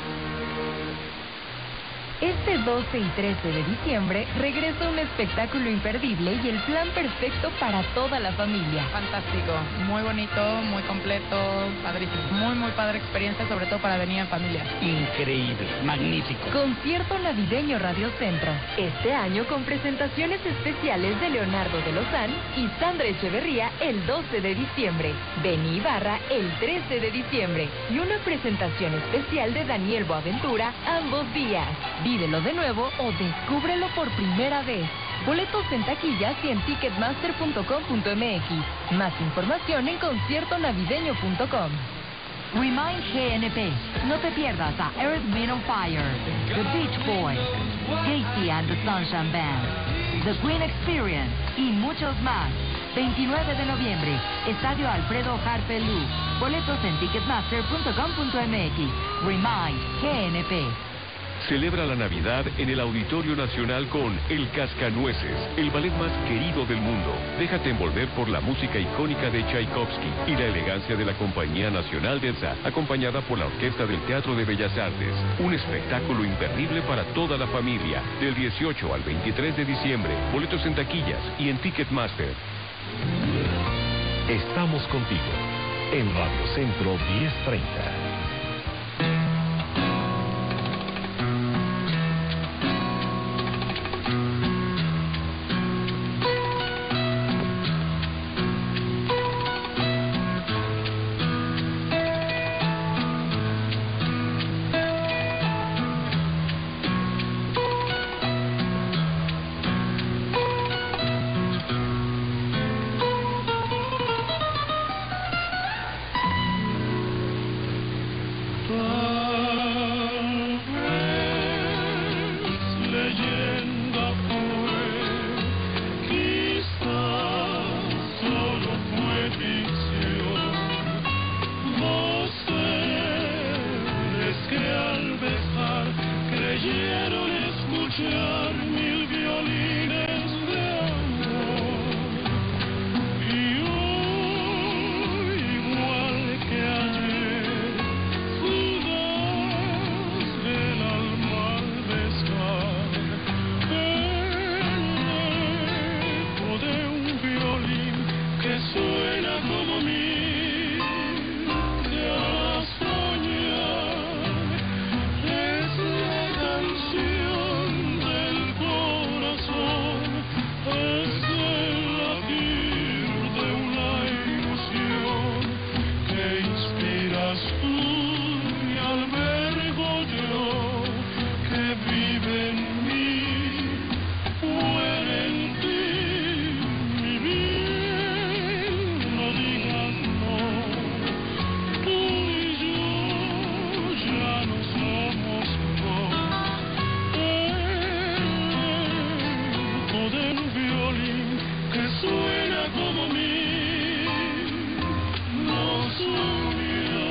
Este 12 y 13 de diciembre regresa un espectáculo imperdible y el plan perfecto para toda la familia. Fantástico, muy bonito, muy completo, padrísimo. Muy padre experiencia, sobre todo para venir en familia. Increíble, magnífico. Concierto navideño Radio Centro. Este año con presentaciones especiales de Leonardo de Lozán y Sandra Echeverría el 12 de diciembre. Beni Ibarra el 13 de diciembre. Y una presentación especial de Daniel Boaventura ambos días. Vívelo de nuevo o descúbrelo por primera vez. Boletos en taquillas y en ticketmaster.com.mx. Más información en conciertonavideño.com. Remind GNP. No te pierdas a Earth, Wind & Fire, The Beach Boys, Casey and the Sunshine Band, The Green Experience y muchos más. 29 de noviembre, Estadio Alfredo Harpelú. Boletos en ticketmaster.com.mx. Remind GNP. Celebra la Navidad en el Auditorio Nacional con El Cascanueces, el ballet más querido del mundo. Déjate envolver por la música icónica de Tchaikovsky y la elegancia de la Compañía Nacional de Danza, acompañada por la Orquesta del Teatro de Bellas Artes. Un espectáculo imperdible para toda la familia, del 18 al 23 de diciembre. Boletos en taquillas y en Ticketmaster. Estamos contigo en Radio Centro 1030. violín que suena como mí nos unió.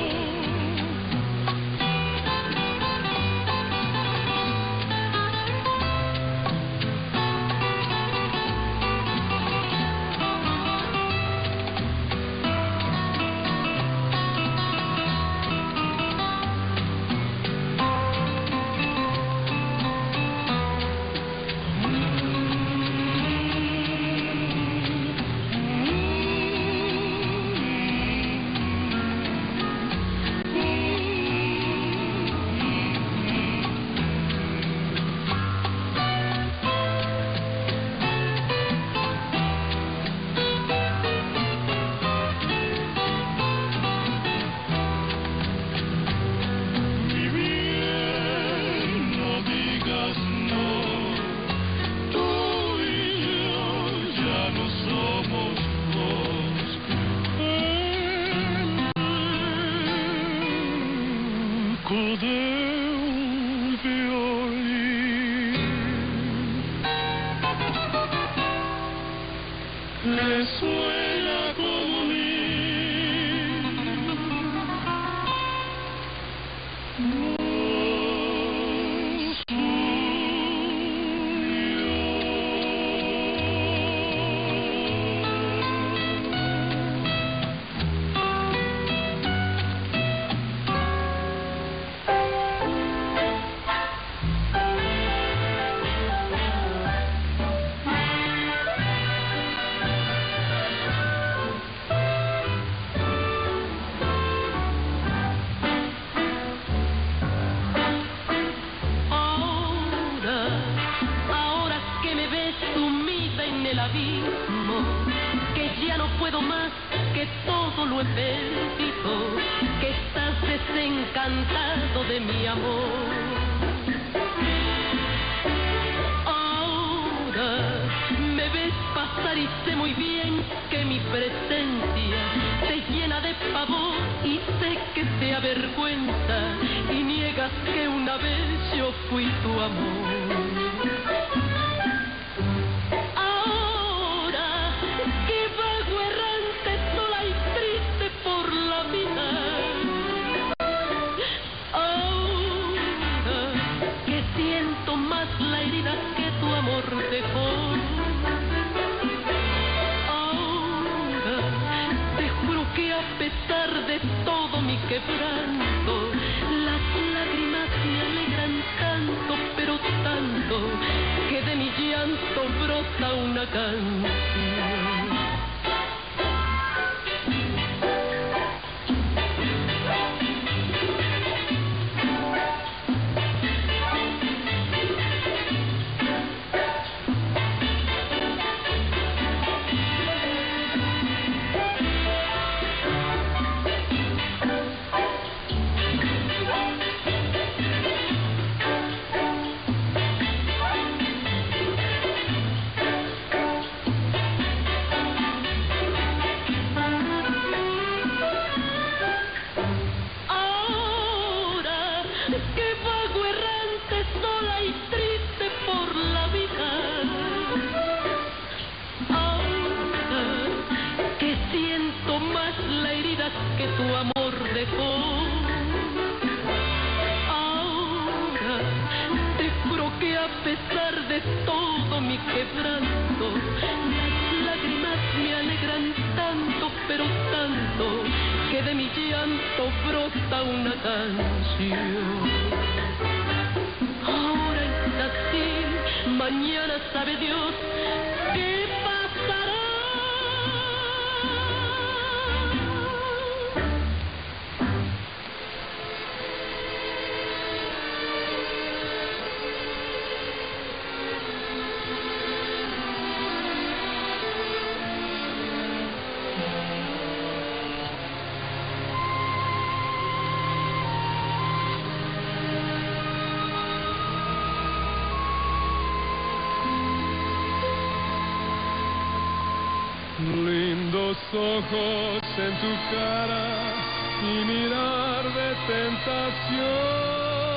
Lindos ojos en tu cara y mirar de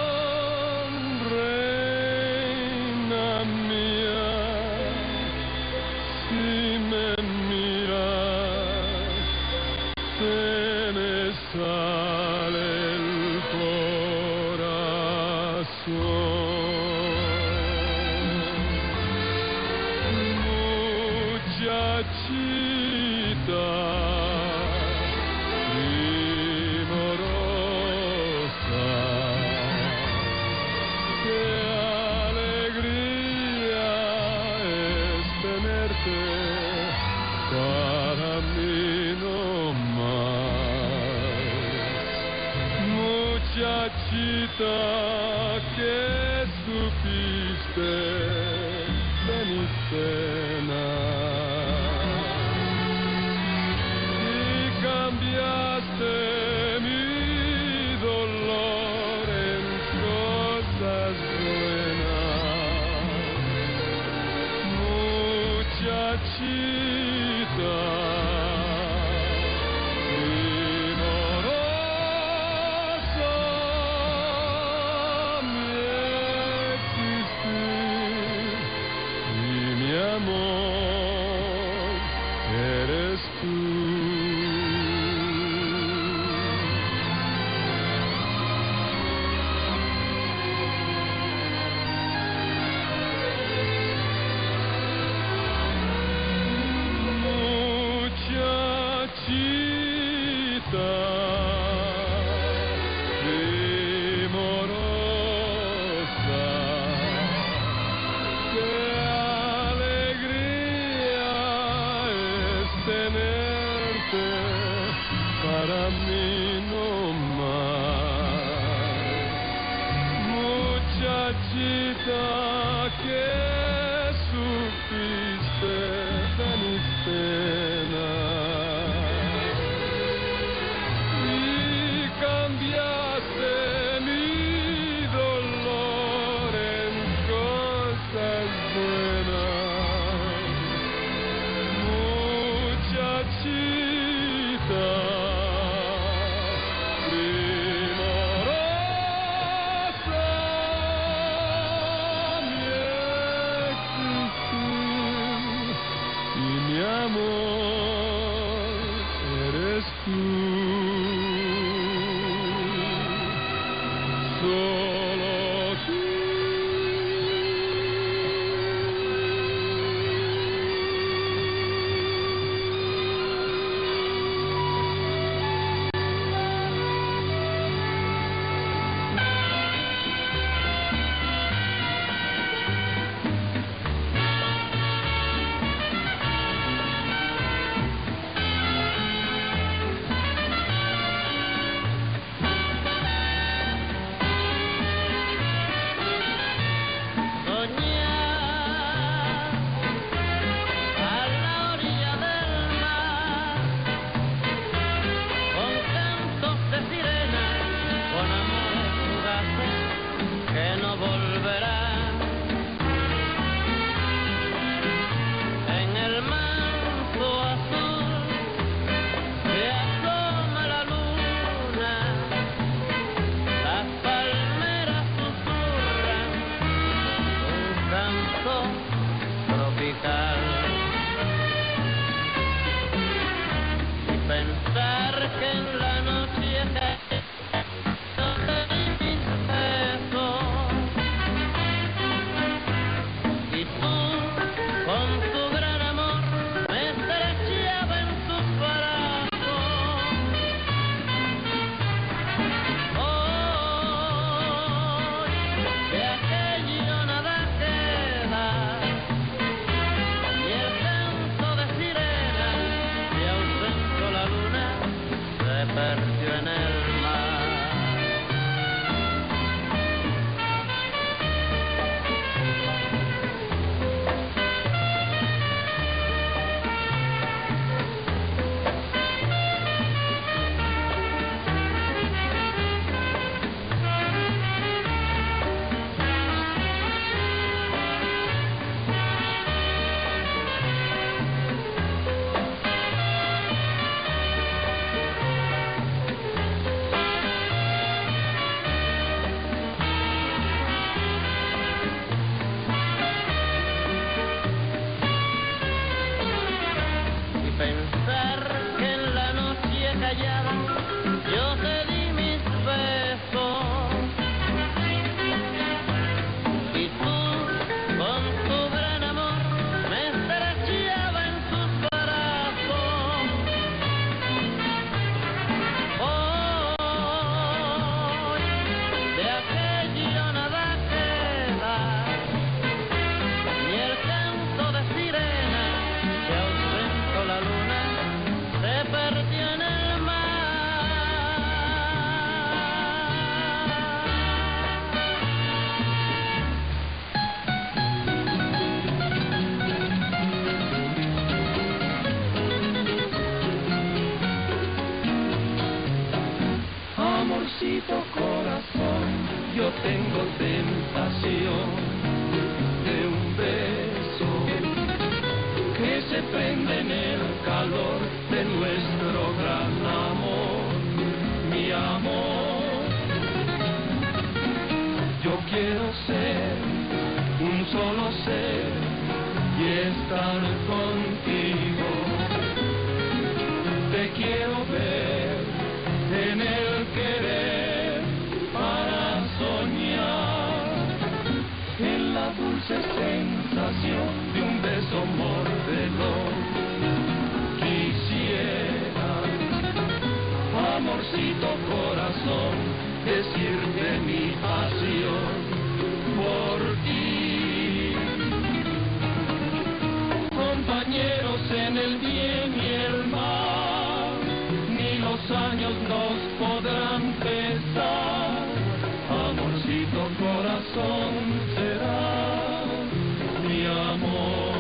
tentación, reina mía. muchachita primorosa, qué alegría es tenerte para mí no más, muchachita que supiste de mi pena y cambiaste mi dolor en cosas buenas, muchachita primorosa, mi existir y mi amor eres tú. Muchachita primorosa, qué alegría es tenerte para mí no más, muchachita que supiste de mis penas y cambiaste mi dolor en cosas buenas, muchachita primorosa, mi existir y mi amor eres tú. Solo tú. se prende en el calor de nuestro gran amor, mi amor. Yo quiero ser un solo ser y estar contigo. Te quiero ver en el querer para soñar, en la dulce sensación de un beso mordedor. Quisiera, amorcito corazón, decirte mi pasión por ti. Compañeros en el bien y el mal, ni los años nos podrán pesar. Amorcito corazón será mi amor.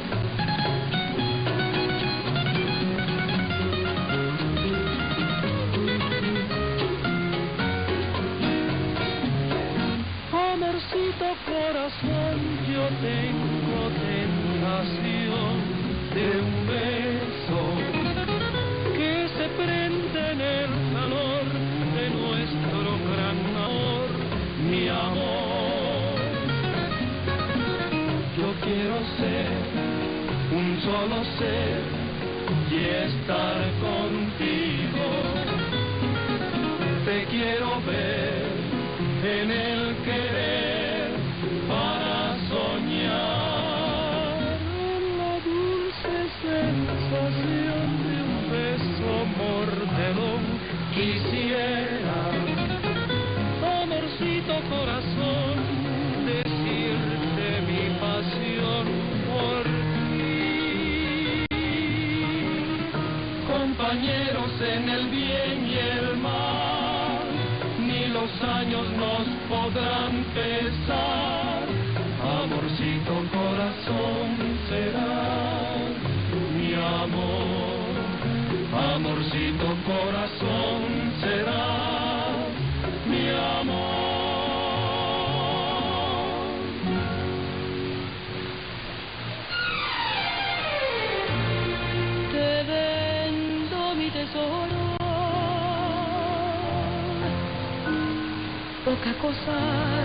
Amorcito corazón, yo tengo tentación de un beso que se prende en el calor de nuestro gran amor, mi amor. Yo quiero ser un solo ser y estar contigo. Te quiero ver en el querer para soñar, en la dulce sensación de un beso mordedor. Quisiera, amorcito corazón, decirte mi pasión por ti. Compañeros en el bien y el mal, ni los años nos podrán pesar. Amorcito corazón será mi amor. Amorcito corazón será mi amor. Te vendo mi tesoro, poca cosa,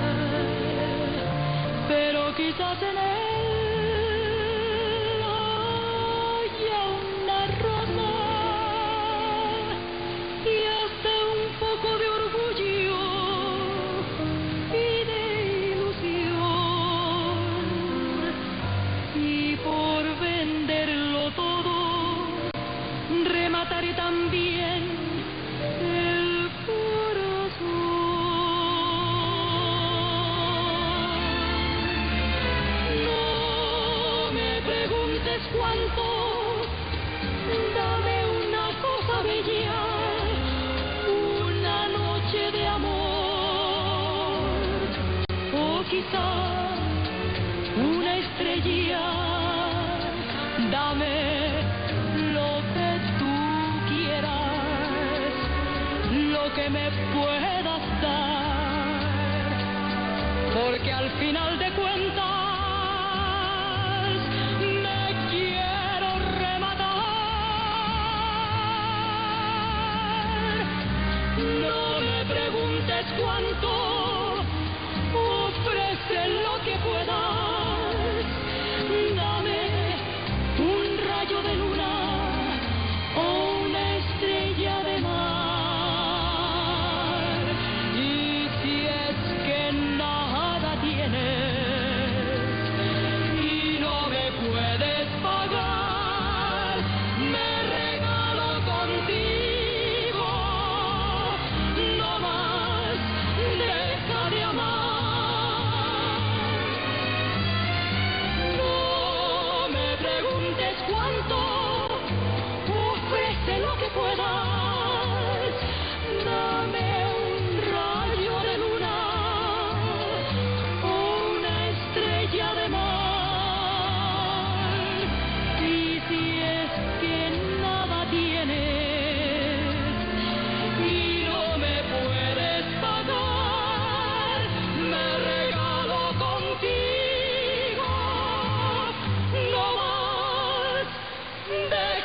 pero quizás en él haya una rosa y hasta un poco de orgullo y de ilusión. Y por venderlo todo, remataré también el corazón. Cuánto, dame una cosa bella, una noche de amor, o quizá una estrella. Dame lo que tú quieras, lo que me puedas dar, porque al final de cuentas cuánto, ofrece lo que puedas. Dame un rayo de luna o una estrella de mar. Y si es que nada tienes,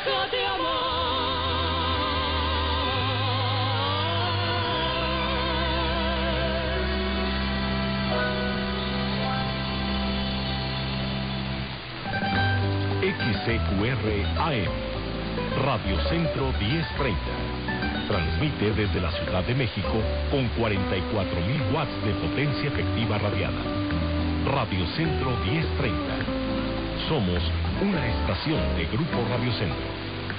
déjate amar. XCQR AM, Radio Centro 1030. Transmite desde la Ciudad de México con 44.000 watts de potencia efectiva radiada. Radio Centro 1030. Somos una estación de Grupo Radio Centro.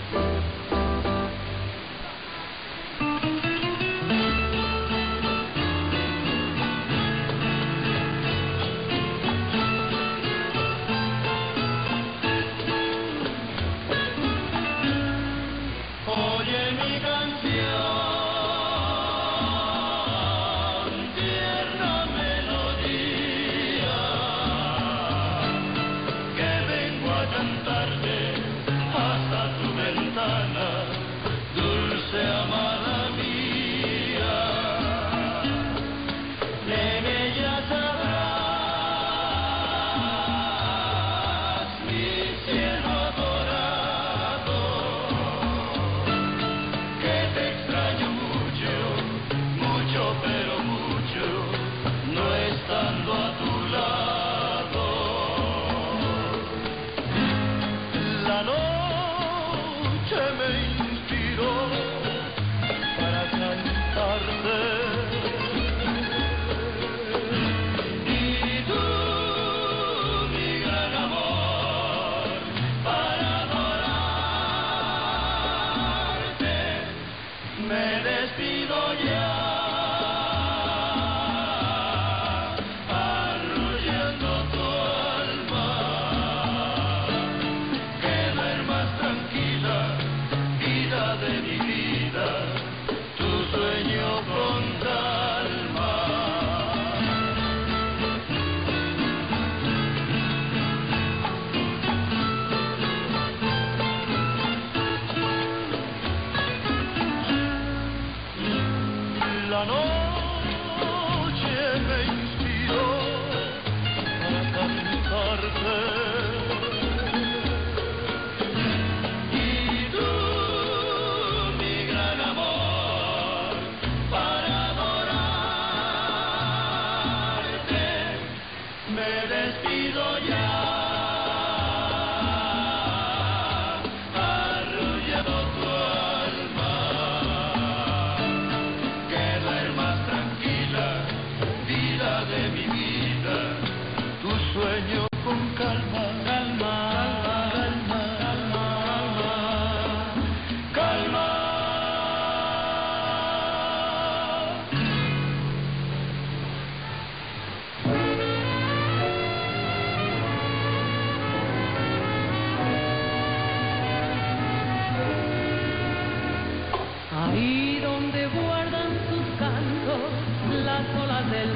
Ahí donde guardan sus cantos las olas del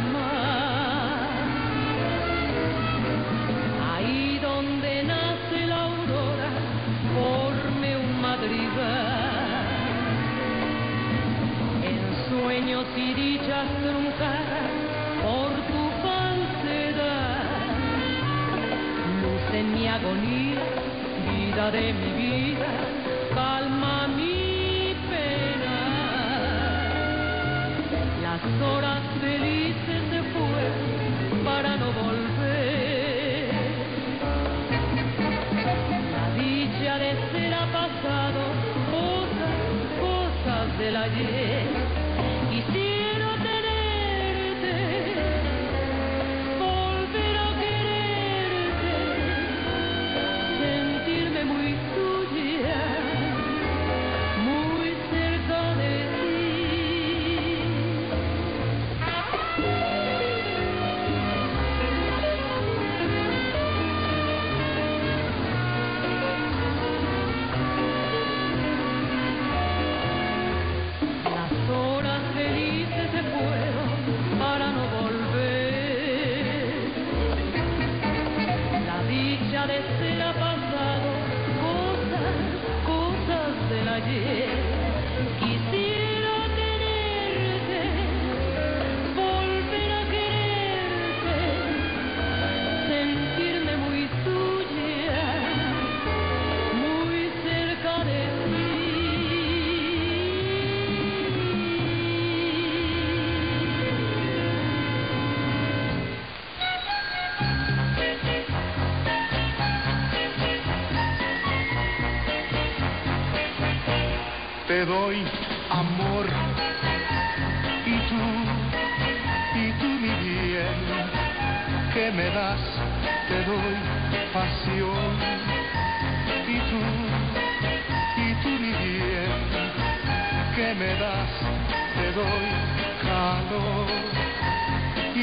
mar, ahí donde nace la aurora, forme un madrigal, en sueños y dichas truncadas por tu falsedad, luz en mi agonía, vida de mi vida, calma mi las horas felices se fueron para no volver. La dicha de ser ha pasado, cosas del ayer. Quisiera tenerte, volver a quererte, sentirme muy tuya, muy cerca de ti. te doy amor. Y tú mi bien, que me das, te doy pasión. Y tú mi bien, que me das, te doy calor. Y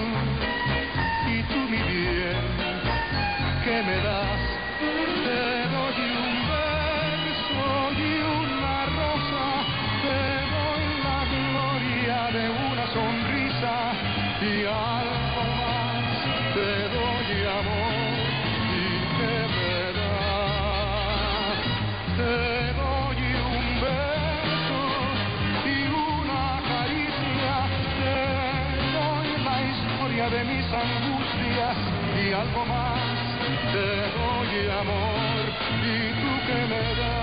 tú mi bien, que me das, te doy un beso y una rosa, te doy la gloria de una sonrisa y algo más, te doy amor y que me das, te doy un beso y una caricia, te doy la historia de mis angustias y algo más, te doy amor y tú que me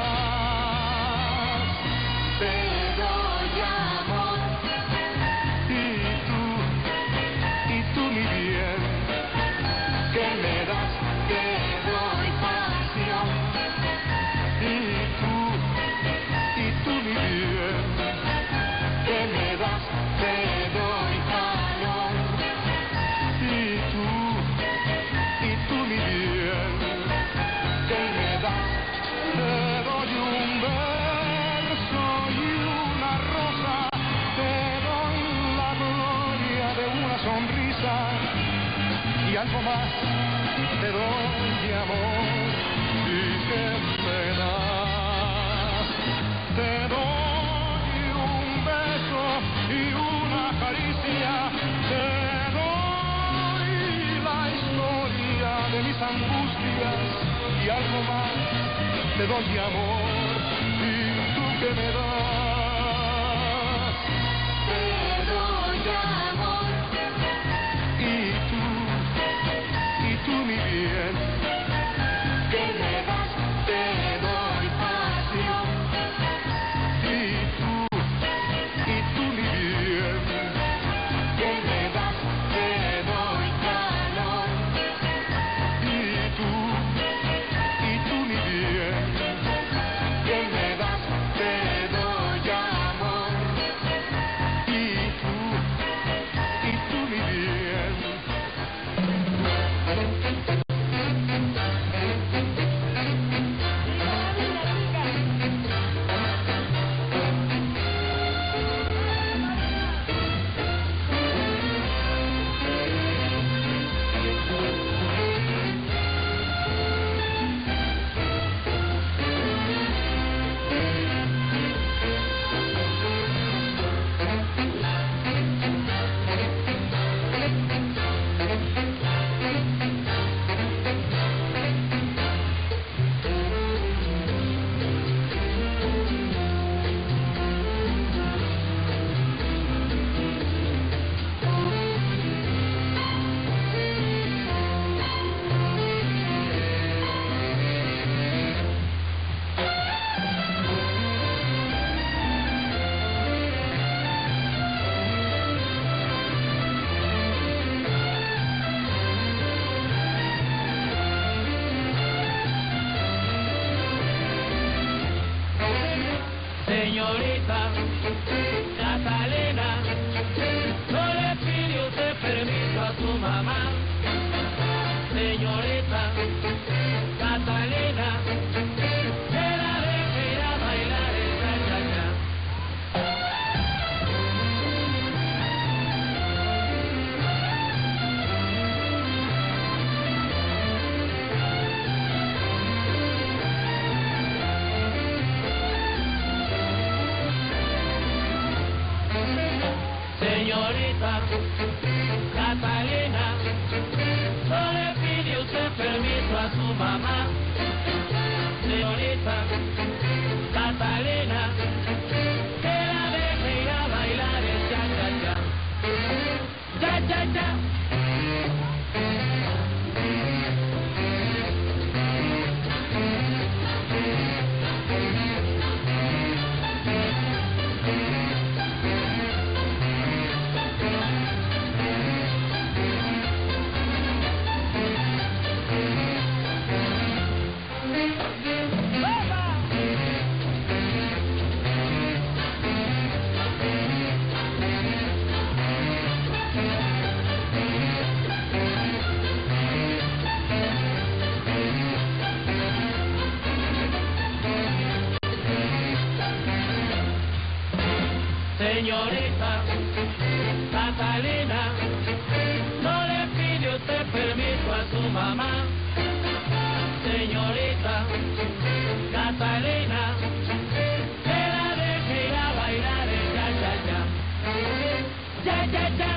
das, te doy amor y tú mi bien, que me das, te doy pasión. Y tú mi bien, que me das, te doy calor. Y tú mi bien, que me das, te doy un verso y una rosa, te doy la gloria de una sonrisa y algo más, te doy amor y que me das, te doy un beso y una caricia, te doy la historia de mis angustias y algo más, te doy amor y tú que me das, te doy amor y tú mi bien, que me das, te doy pasión. Y tú mi bien, que me das, te doy calor. Y tú mi bien, que me das, te doy amor. Y tú mi bien. Señorita Catalina, no le pide usted permiso a su mamá. Señorita Catalina, que la deje ir a bailar el cha-cha-cha. Señorita Catalina, no le pide usted permiso a su mamá. Señorita Catalina, que la deje ir a bailar el cha-cha-cha. Cha-cha-cha. Señorita Catalina, no le pide usted permiso a su mamá. Señorita Catalina, que la deje ir a bailar el ya, ya, ya. Ya, ya, ya.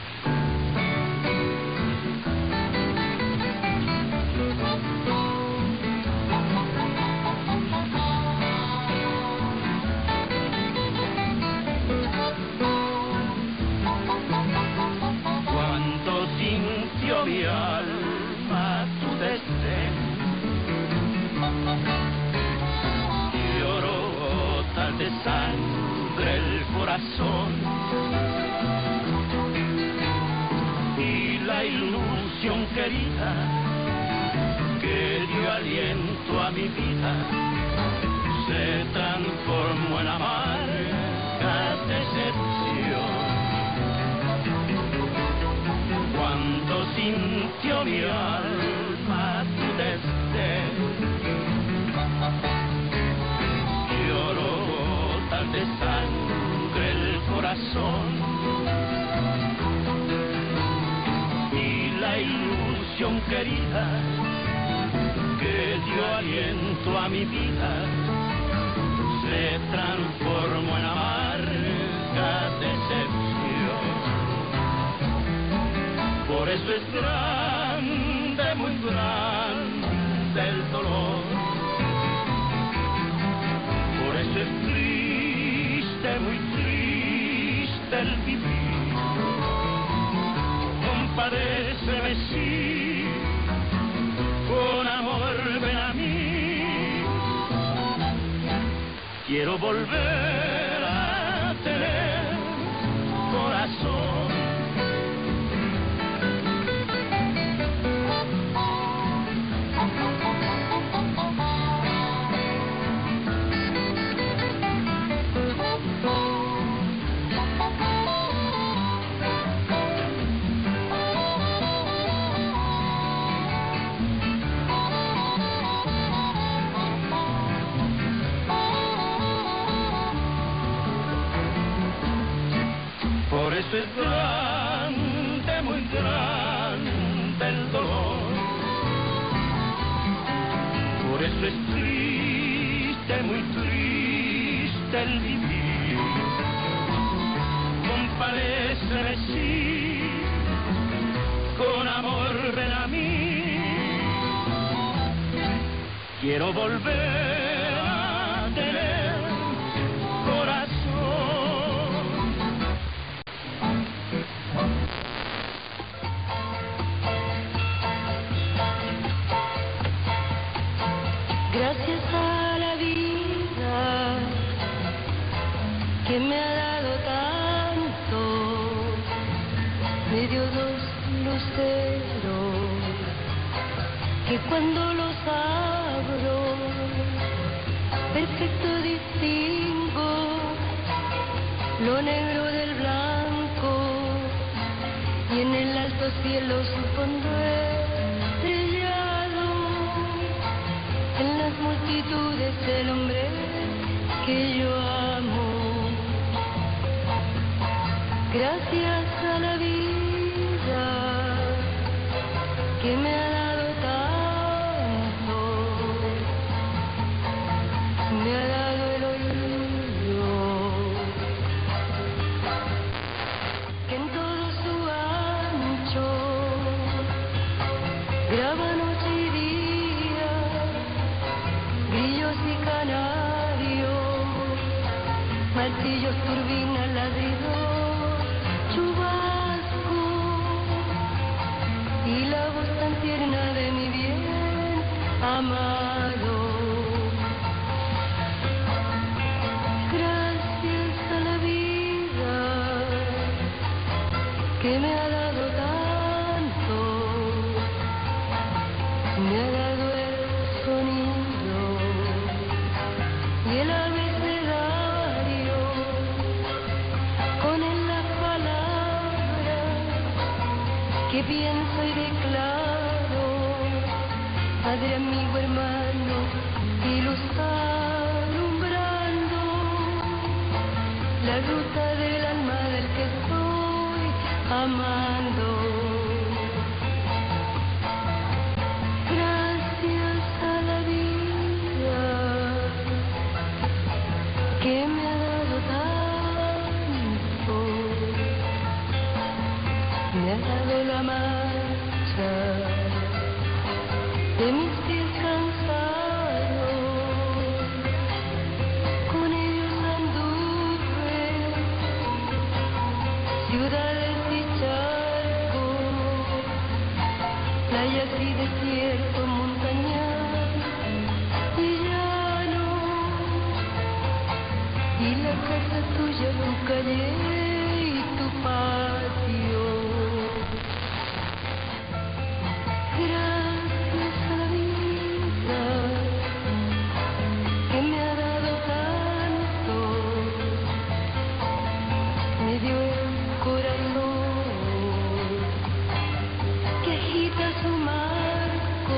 Cuando sintió mi alma tu desdén, lloró tal de sangre el corazón, y la ilusión querida que dio aliento a mi vida se transformó en amarga decepción. Cuando sintió mi alma tu desdén, lloró tal de sangre el corazón, y la ilusión querida que dio aliento a mi vida se transformó en amarga decepción. Por eso es grande, muy grande el dolor. Por eso es triste, muy triste el vivir. Compadéceme, sí, con amor ven a mí. Quiero volver a tener corazón. Por eso es grande, muy grande el dolor. Por eso es triste, muy triste el vivir. Compadéceme, sí, con amor ven a mí. Quiero volver a tener corazón. Gracias a la vida que me ha dado tanto, me dio dos luceros que cuando los abro perfecto distingo lo negro del blanco, y en el alto cielo su fondo estrellado, en las multitudes el hombre que yo amo. Gracias a la vida que me ha dado tanto, me ha dado el olvido, que en todo su ancho graba noche y día, grillos y canarios, martillos, turbinas, ladridos, chubasco, y la voz tan tierna de mi bien amado. Gracias a la vida que me ha dado tanto, me ha dado el sonido y el abecedario, con él las palabras que pienso y declaro, padre, amigo, hermano, y luz alumbrando la ruta del alma del que estoy amando. Gracias a la vida que me ha dado tanto, me ha dado la marcha de mis pies cansados, con ellos anduve ciudades y charcos, playas y desierto, montañas y llano, y la casa tuya, tu calle y tu patio. Gracias a la vida que me ha dado tanto, me dio el corazón que agita su marco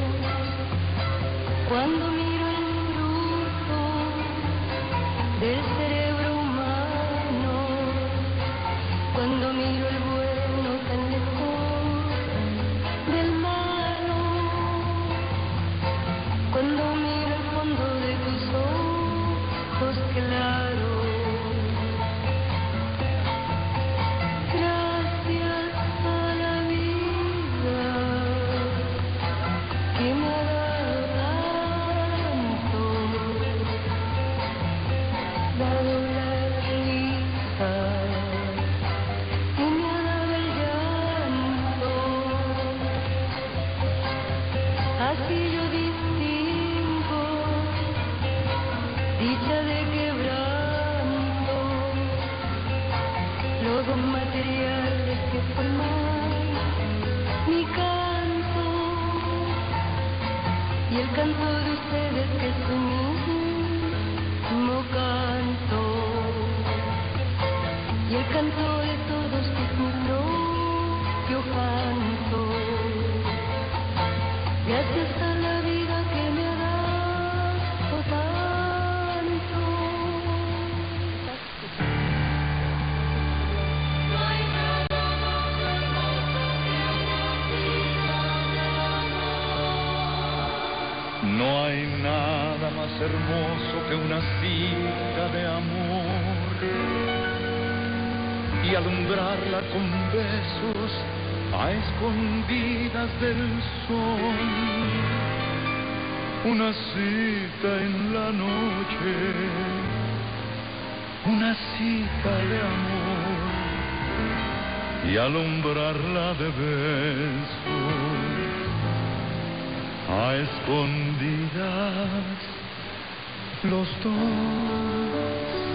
cuando miro el bruto del cerebro humano, cuando miro el bueno tan lejos del malo, cuando miro el fondo de tus ojos claros. Gracias a la vida que me ha dado la risa y me ha dado el llanto. Así yo distingo dicha de quebranto, los dos materiales que forman mi canto y el canto de ustedes que es un mismo canto, y el canto de todos que es mi propio canto. Gracias a la vida que me ha dado tanto. No hay nada más hermoso que una cita de amor y alumbrarla con besos a escondidas del sol. Una cita en la noche, una cita de amor y alumbrarla de besos a escondidas los dos.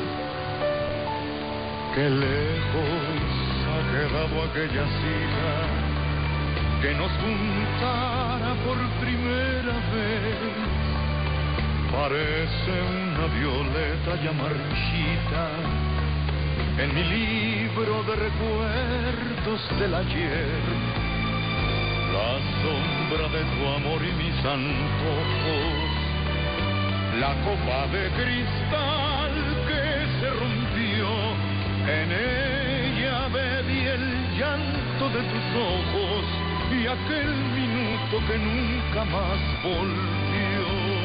Qué lejos ha quedado aquella cita que nos juntara por primera vez. Parece una violeta ya marchita en mi libro de recuerdos del ayer. La sombra de tu amor y mis antojos, la copa de cristal que se rompió, en ella bebí el llanto de tus ojos y aquel minuto que nunca más volvió.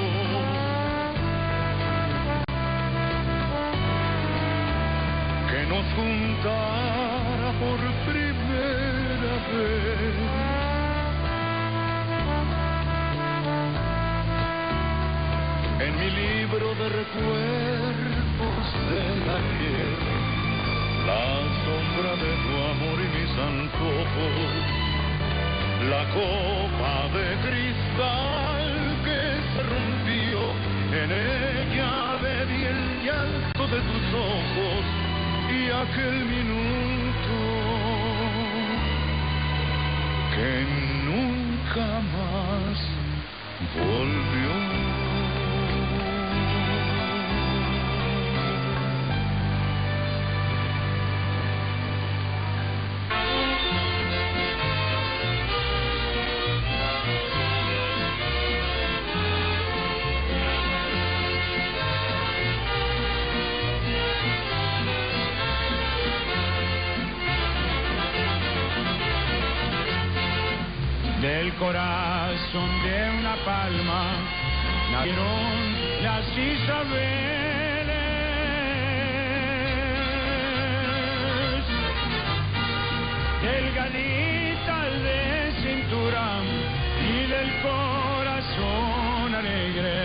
Que nos juntara por primera vez. En mi libro de recuerdos del ayer, la sombra de tu amor y mis antojos, la copa de cristal que se rompió, en ella bebí el llanto de tus ojos y aquel minuto que nunca más volvió. del corazón de una palma nacieron las Isabeles, delgaditas de cintura y del corazón alegre.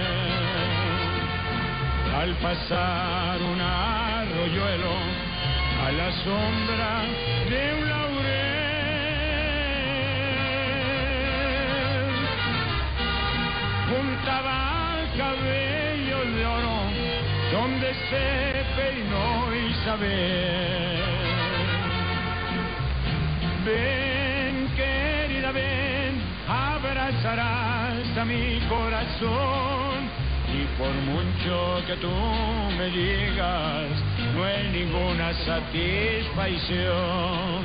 Al pasar un arroyuelo a la sombra de un laurel, juntaba cabellos de oro donde se peinó Isabel. Ven, querida, ven, abrazarás a mi corazón. Y por mucho que tú me digas, no hay ninguna satisfacción.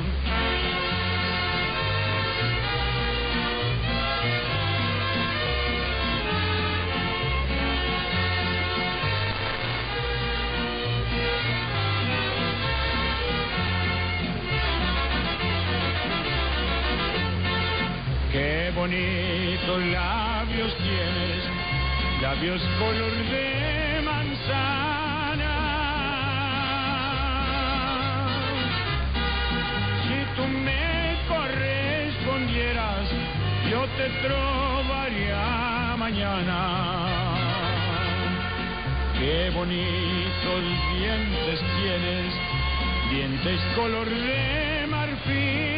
Qué bonitos labios tienes, labios color de manzana. Si tú me correspondieras, yo te trovaría mañana. Qué bonitos dientes tienes, dientes color de marfil.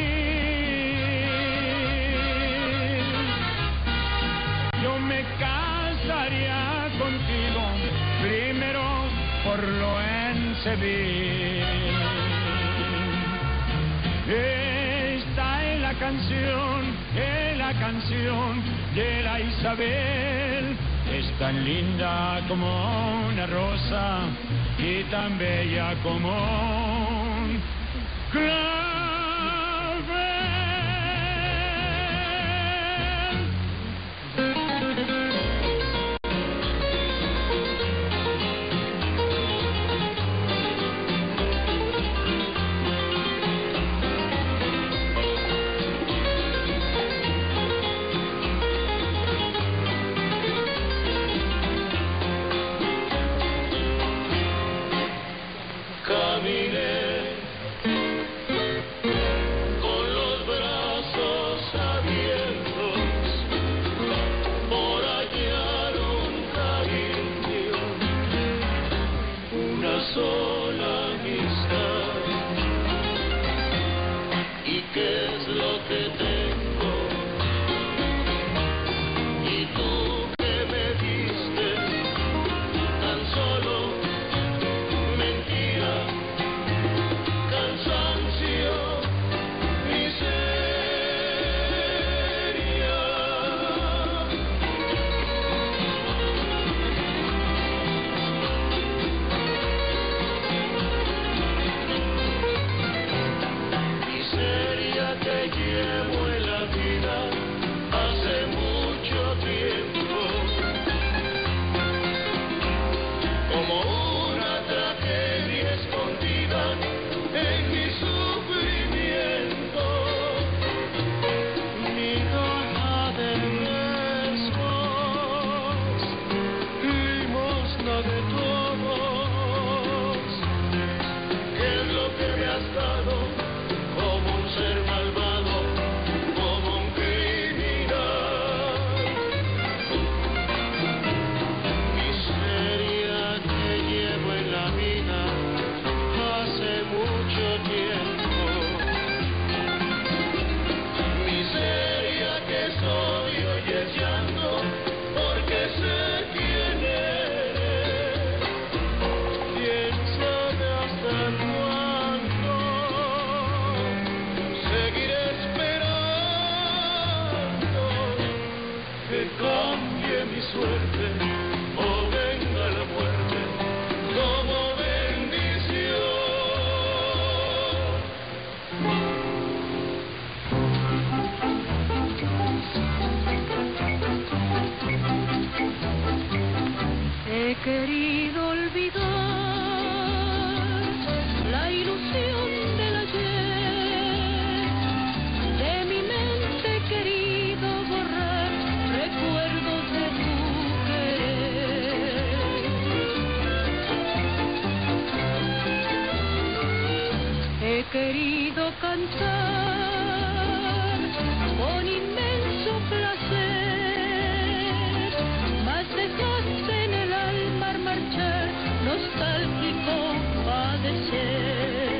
Yo me casaría contigo, primero por lo civil. Esta es la canción de la Isabel. Es tan linda como una rosa y tan bella como un clavel. Querido olvidar la ilusión del ayer, de mi mente querida. querido cantar con inmenso placer, mas dejaste en el alma al marchar nostálgico padecer.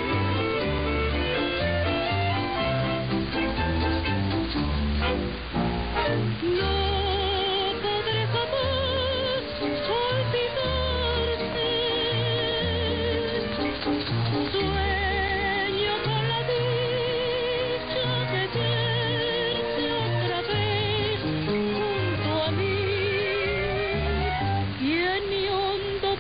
No podré jamás olvidarte. Sueño con la dicha de verte otra vez junto a mí, y en mi hondo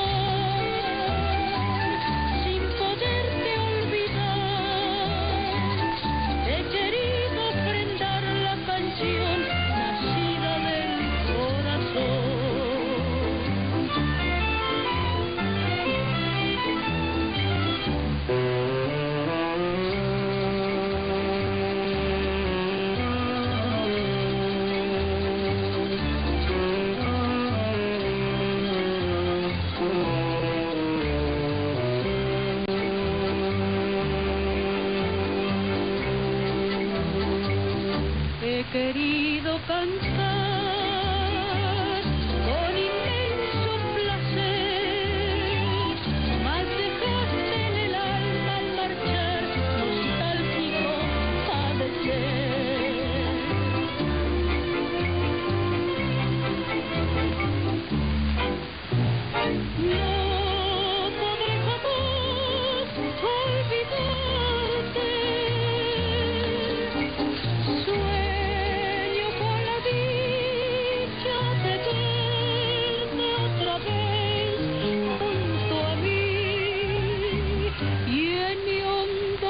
penar, sin poderte olvidar, he querido ofrendar la canción nacida del corazón. He querido cantar con inmenso placer, mas dejaste en el alma al marchar nostálgico padecer. No podré jamás olvidarte. Sueño con la dicha de verte otra vez junto a mí, y en mi hondo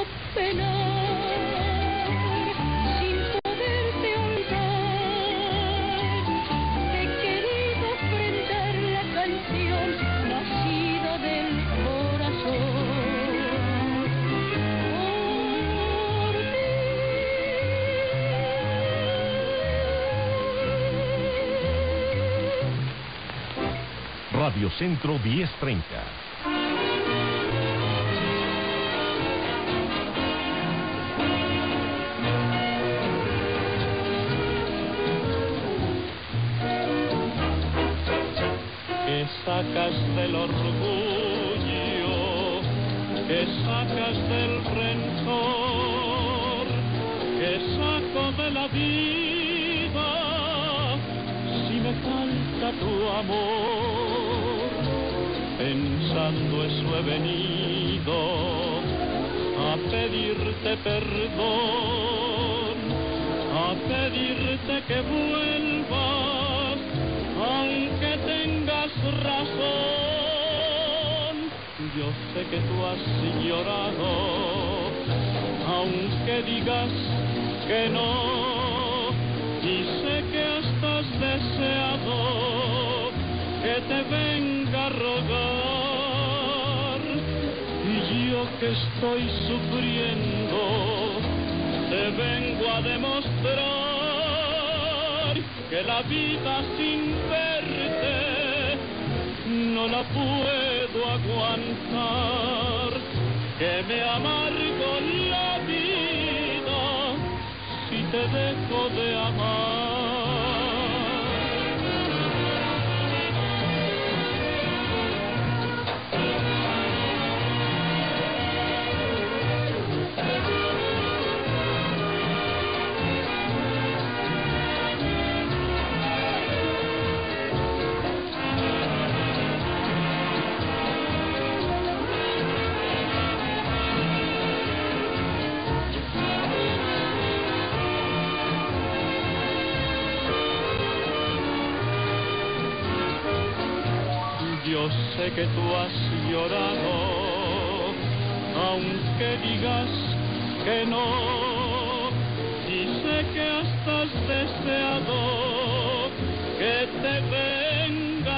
penar, sin poderte olvidar, he querido ofrendar la canción nacida del corazón. Por Radio Centro 1030. Que sacas del orgullo, que sacas del rencor, que saco de la vida, si me falta tu amor. Pensando eso he venido a pedirte perdón, a pedirte que vuelvas, aunque tengas razón. Yo sé que tú has llorado, aunque digas que no, y sé que estás deseado que te venga a rogar. Y yo que estoy sufriendo, te vengo a demostrar que la vida sin verte no la puedo aguantar, que me amargo la vida si te dejo de amar. Yo sé que tú has llorado, aunque digas que no, y sé que estás deseado que te venga a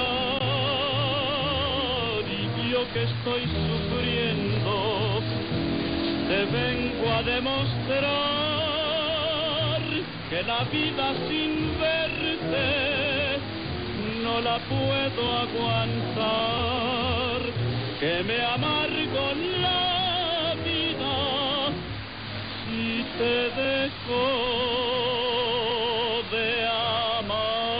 rogar. Y yo que estoy sufriendo, te vengo a demostrar que la vida sin verte no la puedo aguantar, que me amargo la te dejó de amar.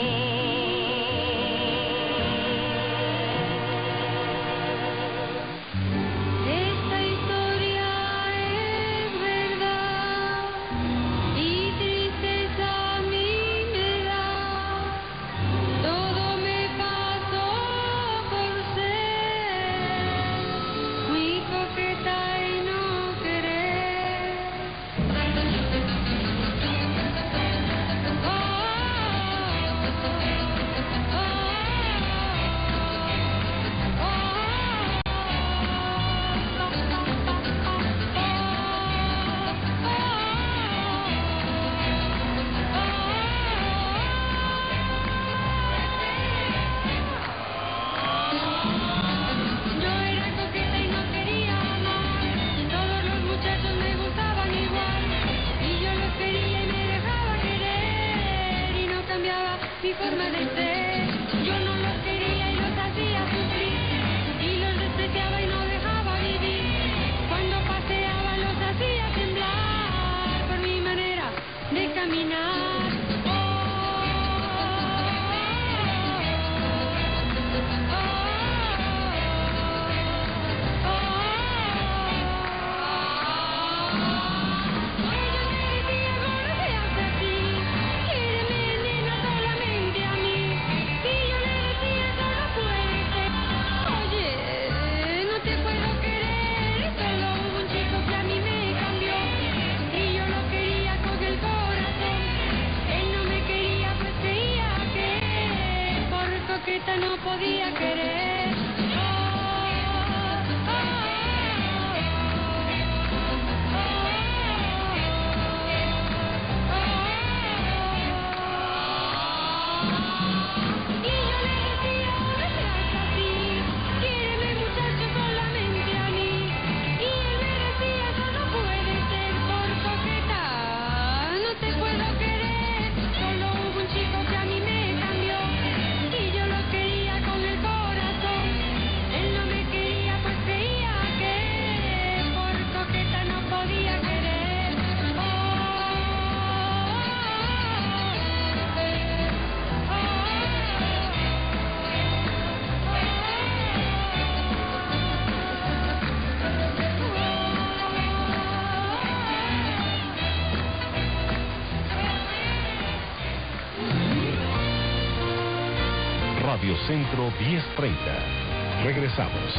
Esta historia es verdad y tristeza a mí me da. Todo me pasó por ser muy coqueta y no querer. Yo era coqueta y no quería amar. Todos los muchachos me gustaban igual. Y yo los quería y me dejaba querer. Y no cambiaba mi forma de ser. Yo no los quería y los hacía sufrir. Y los despreciaba y no dejaba vivir. Cuando paseaba los hacía temblar por mi manera de caminar. No podía querer. Y yo le decía, no seas así, quiéreme muchacho solamente a mí. Y él me decía, eso no puede ser, por coqueta no te puedo querer. Solo hubo un chico que a mí me cambió. Y yo lo quería con el corazón. Él no me quería pues creía que por coqueta no podía querer. Radio Centro 1030. Regresamos.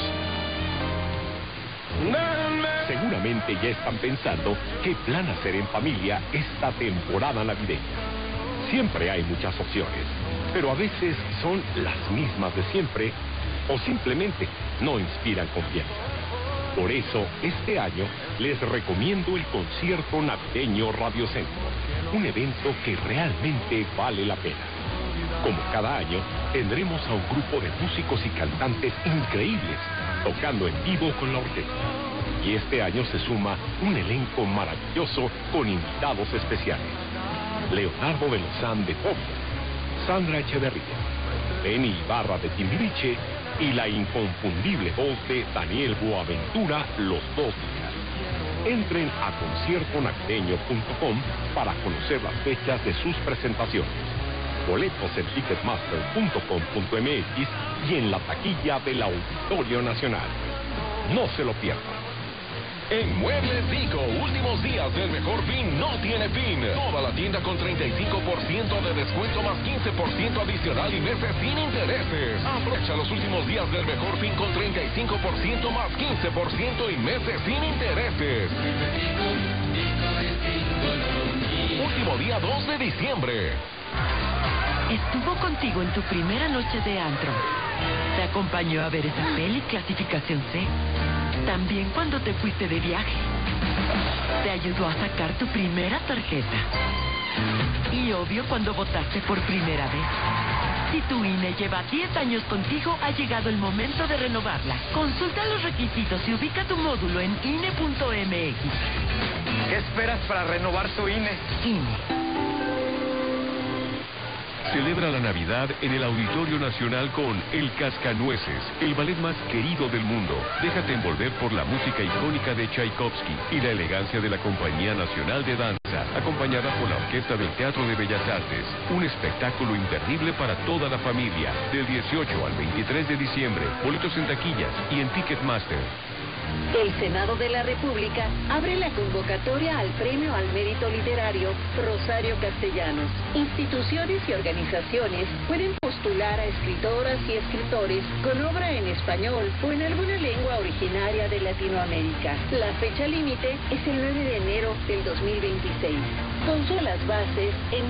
Seguramente ya están pensando qué plan hacer en familia esta temporada navideña. Siempre hay muchas opciones, pero a veces son las mismas de siempre o simplemente no inspiran confianza. Por eso, este año les recomiendo el concierto navideño Radio Centro, un evento que realmente vale la pena. Como cada año, tendremos a un grupo de músicos y cantantes increíbles tocando en vivo con la orquesta. Y este año se suma un elenco maravilloso con invitados especiales. Leonardo de Lozán de Fobia, Sandra Echeverría, Benny Ibarra de Timbiriche y la inconfundible voz de Daniel Boaventura los 2 días. Entren a conciertonavideño.com para conocer las fechas de sus presentaciones. Boletos en ticketmaster.com.mx y en la taquilla del Auditorio Nacional. No se lo pierdan. En Muebles Dico, últimos días del mejor fin no tiene fin. Toda la tienda con 35% de descuento más 15% adicional y meses sin intereses. Aprovecha los últimos días del mejor fin con 35% más 15% y meses sin intereses. Último día 2 de diciembre. Estuvo contigo en tu primera noche de antro. Te acompañó a ver esa peli clasificación C. También cuando te fuiste de viaje. Te ayudó a sacar tu primera tarjeta. Y obvio cuando votaste por primera vez. Si tu INE lleva 10 años contigo, ha llegado el momento de renovarla. Consulta los requisitos y ubica tu módulo en INE.mx. ¿Qué esperas para renovar tu INE? INE. Celebra la Navidad en el Auditorio Nacional con El Cascanueces, el ballet más querido del mundo. Déjate envolver por la música icónica de Tchaikovsky y la elegancia de la Compañía Nacional de Danza, acompañada por la Orquesta del Teatro de Bellas Artes. Un espectáculo imperdible para toda la familia, del 18 al 23 de diciembre. Boletos en taquillas y en Ticketmaster. El Senado de la República abre la convocatoria al Premio al Mérito Literario Rosario Castellanos. Instituciones y organizaciones pueden postular a escritoras y escritores con obra en español o en alguna lengua originaria de Latinoamérica. La fecha límite es el 9 de enero del 2026. Consulta las bases en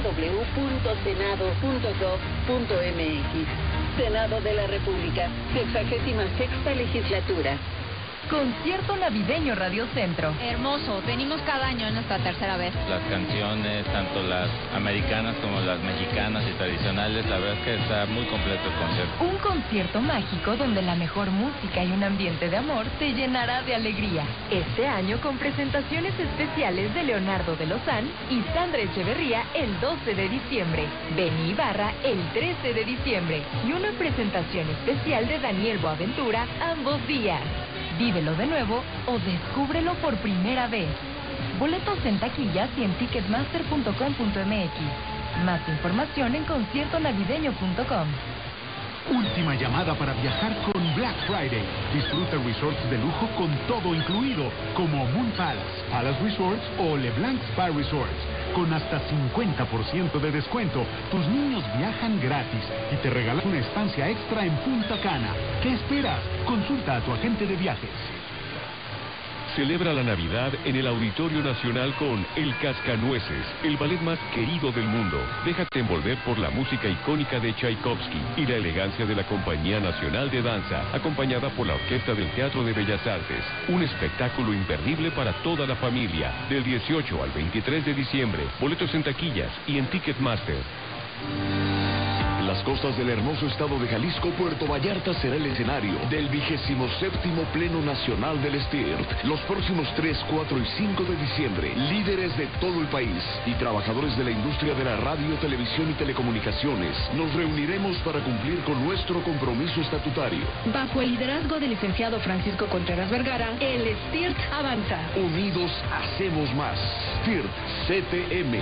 www.senado.gov.mx. Senado de la República, 66ª legislatura. Concierto navideño Radio Centro. Hermoso, venimos cada año, en nuestra tercera vez. Las canciones, tanto las americanas como las mexicanas y tradicionales, la verdad es que está muy completo el concierto. Un concierto mágico donde la mejor música y un ambiente de amor te llenará de alegría. Este año con presentaciones especiales de Leonardo de Lozán y Sandra Echeverría el 12 de diciembre, Benny Ibarra el 13 de diciembre y una presentación especial de Daniel Boaventura ambos días. Vívelo de nuevo o descúbrelo por primera vez. Boletos en taquillas y en ticketmaster.com.mx. Más información en conciertonavideño.com. Última llamada para viajar con Black Friday. Disfruta resorts de lujo con todo incluido, como Moon Palace, Palace Resorts o LeBlanc Spa Resorts. Con hasta 50% de descuento, tus niños viajan gratis y te regalan una estancia extra en Punta Cana. ¿Qué esperas? Consulta a tu agente de viajes. Celebra la Navidad en el Auditorio Nacional con El Cascanueces, el ballet más querido del mundo. Déjate envolver por la música icónica de Tchaikovsky y la elegancia de la Compañía Nacional de Danza, acompañada por la Orquesta del Teatro de Bellas Artes. Un espectáculo imperdible para toda la familia, del 18 al 23 de diciembre. Boletos en taquillas y en Ticketmaster. En las costas del hermoso estado de Jalisco, Puerto Vallarta será el escenario del 27º Pleno Nacional del STIRT. Los próximos 3, 4 y 5 de diciembre, líderes de todo el país y trabajadores de la industria de la radio, televisión y telecomunicaciones, nos reuniremos para cumplir con nuestro compromiso estatutario. Bajo el liderazgo del licenciado Francisco Contreras Vergara, el STIRT avanza. Unidos hacemos más. STIRT CTM.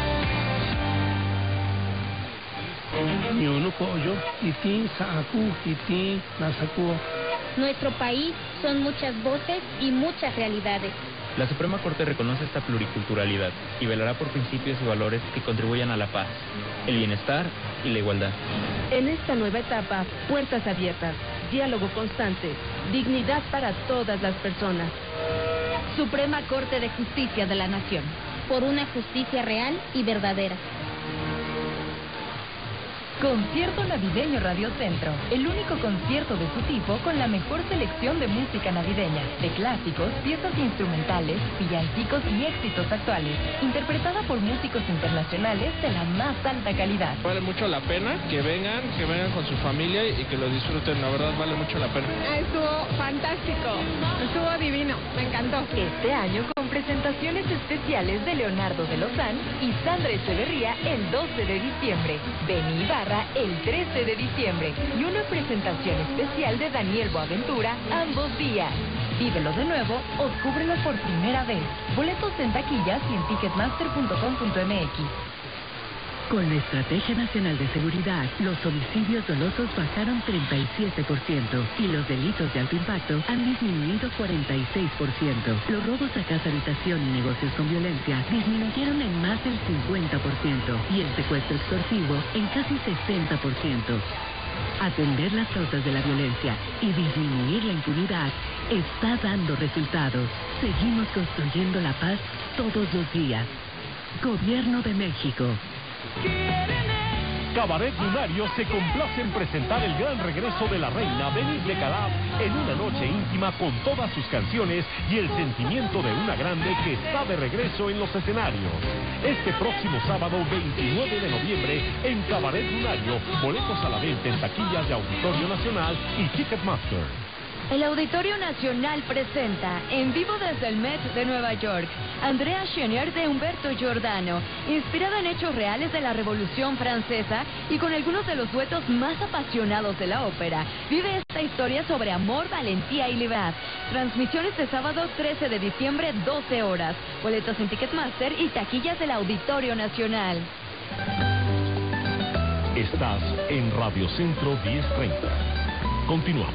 Nuestro país son muchas voces y muchas realidades. La Suprema Corte reconoce esta pluriculturalidad y velará por principios y valores que contribuyan a la paz, el bienestar y la igualdad. En esta nueva etapa, puertas abiertas, diálogo constante, dignidad para todas las personas. Suprema Corte de Justicia de la Nación. Por una justicia real y verdadera. Concierto navideño Radio Centro, el único concierto de su tipo con la mejor selección de música navideña, de clásicos, piezas instrumentales, villancicos y éxitos actuales, interpretada por músicos internacionales de la más alta calidad. Vale mucho la pena que vengan con su familia y que lo disfruten, la verdad vale mucho la pena. Estuvo fantástico, estuvo divino, me encantó. Este año con presentaciones especiales de Leonardo de Lozán y Sandra Echeverría el 12 de diciembre, Benny Ibarra el 13 de diciembre y una presentación especial de Daniel Boaventura ambos días. Vívelo de nuevo o cúbrelo por primera vez. Boletos en taquillas y en ticketmaster.com.mx. Con la Estrategia Nacional de Seguridad, los homicidios dolosos bajaron 37% y los delitos de alto impacto han disminuido 46%. Los robos a casa, habitación y negocios con violencia disminuyeron en más del 50% y el secuestro extorsivo en casi 60%. Atender las causas de la violencia y disminuir la impunidad está dando resultados. Seguimos construyendo la paz todos los días. Gobierno de México. Cabaret Lunario se complace en presentar el gran regreso de la reina Denise de Calaf en una noche íntima con todas sus canciones y el sentimiento de una grande que está de regreso en los escenarios. Este próximo sábado 29 de noviembre en Cabaret Lunario, boletos a la venta en taquillas de Auditorio Nacional y Ticketmaster. El Auditorio Nacional presenta, en vivo desde el Met de Nueva York, Andrea Chenier de Humberto Giordano, inspirada en hechos reales de la Revolución Francesa y con algunos de los duetos más apasionados de la ópera. Vive esta historia sobre amor, valentía y libertad. Transmisiones de sábado 13 de diciembre, 12 horas. Boletos en Ticketmaster y taquillas del Auditorio Nacional. Estás en Radio Centro 1030. Continuamos.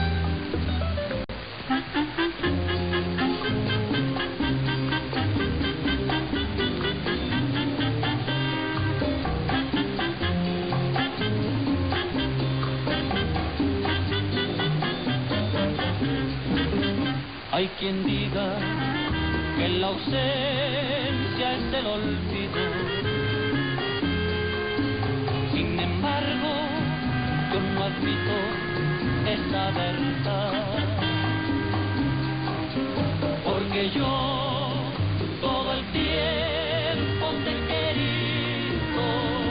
Hay quien diga que la ausencia es el olvido. Sin embargo, yo no admito esa verdad, porque yo todo el tiempo te he querido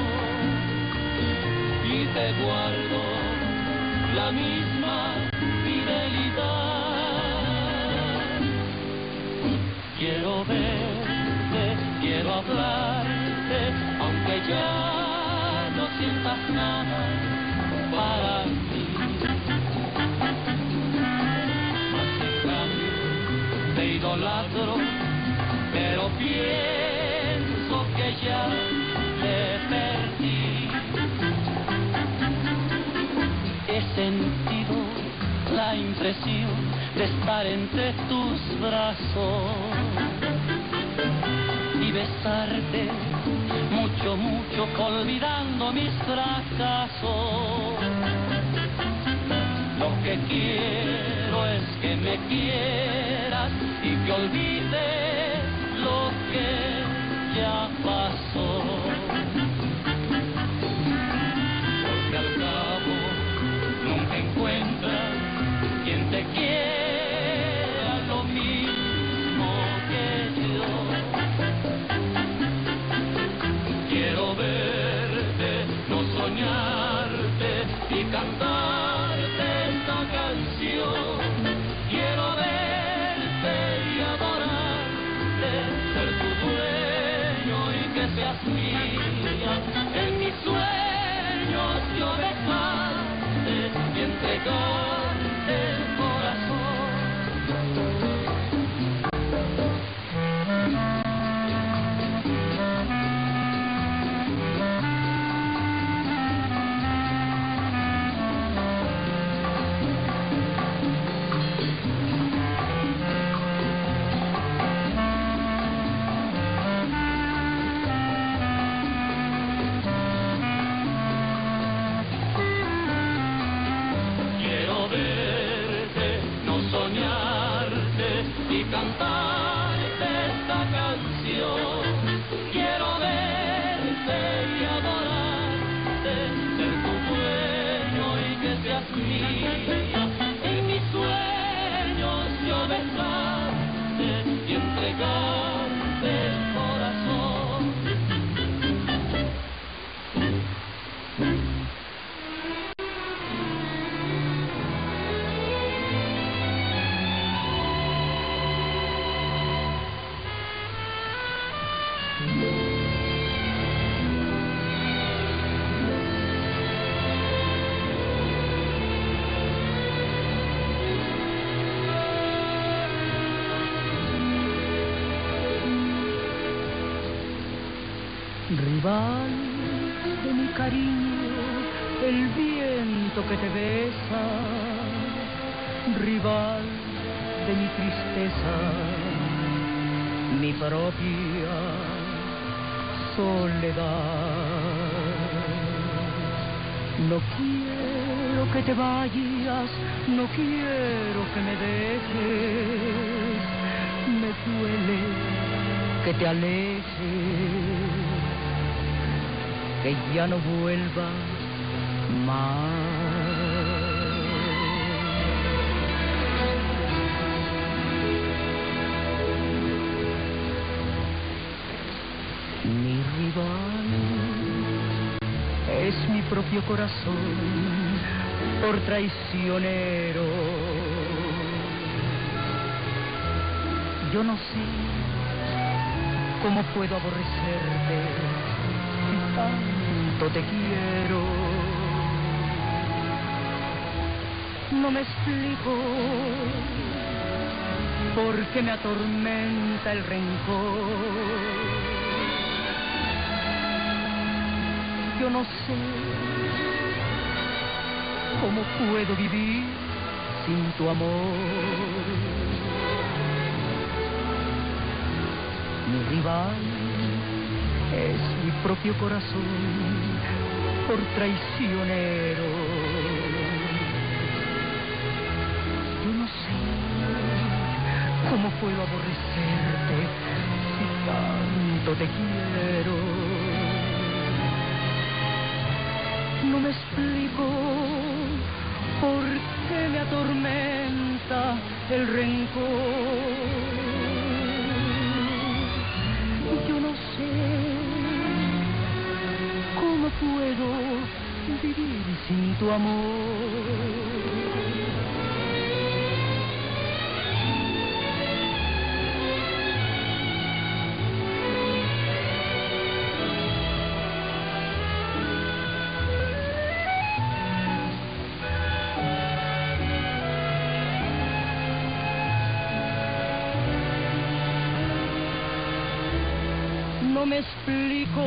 y te guardo la misma fidelidad. Quiero verte, quiero hablarte, aunque ya no sientas nada para mí. Mas en cambio te idolatro, pero pienso que ya te perdí. He sentido la impresión de estar entre tus brazos y besarte mucho, mucho, olvidando mis fracasos. Lo que quiero es que me quieras y que olvides lo que ya pasó. Porque al cabo nunca encuentras quien te quiera lo mismo que yo. Quiero verte, no soñarte y cantarte esta canción. Quiero verte y adorarte, ser tu dueño y que seas mía. En mis sueños yo besarte y entregarte el corazón. Quiero verte, no soñarte y cantarte esta canción. Quiero verte y adorarte, ser tu dueño y que seas mía. En mis sueños yo besarte y entregarte el corazón. Rival de mi cariño, el viento que te besa, rival de mi tristeza, mi propia soledad. No quiero que te vayas, no quiero que me dejes, me duele que te alejes, que ya no vuelva más. Mi rival es mi propio corazón, por traicionero Yo no sé cómo puedo aborrecerte si tanto te quiero. No me explico por qué me atormenta el rencor. Yo no sé cómo puedo vivir sin tu amor. Mi rival es mi propio corazón por traicionero. Yo no sé cómo puedo aborrecerte si tanto te quiero. No me explico por qué me atormenta el rencor. Yo no sé cómo puedo vivir sin tu amor. No me explico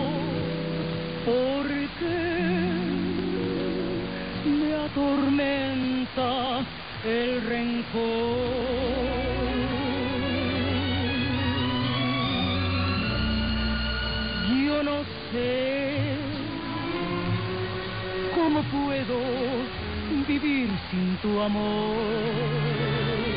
por qué me atormenta el rencor. Yo no sé cómo puedo vivir sin tu amor.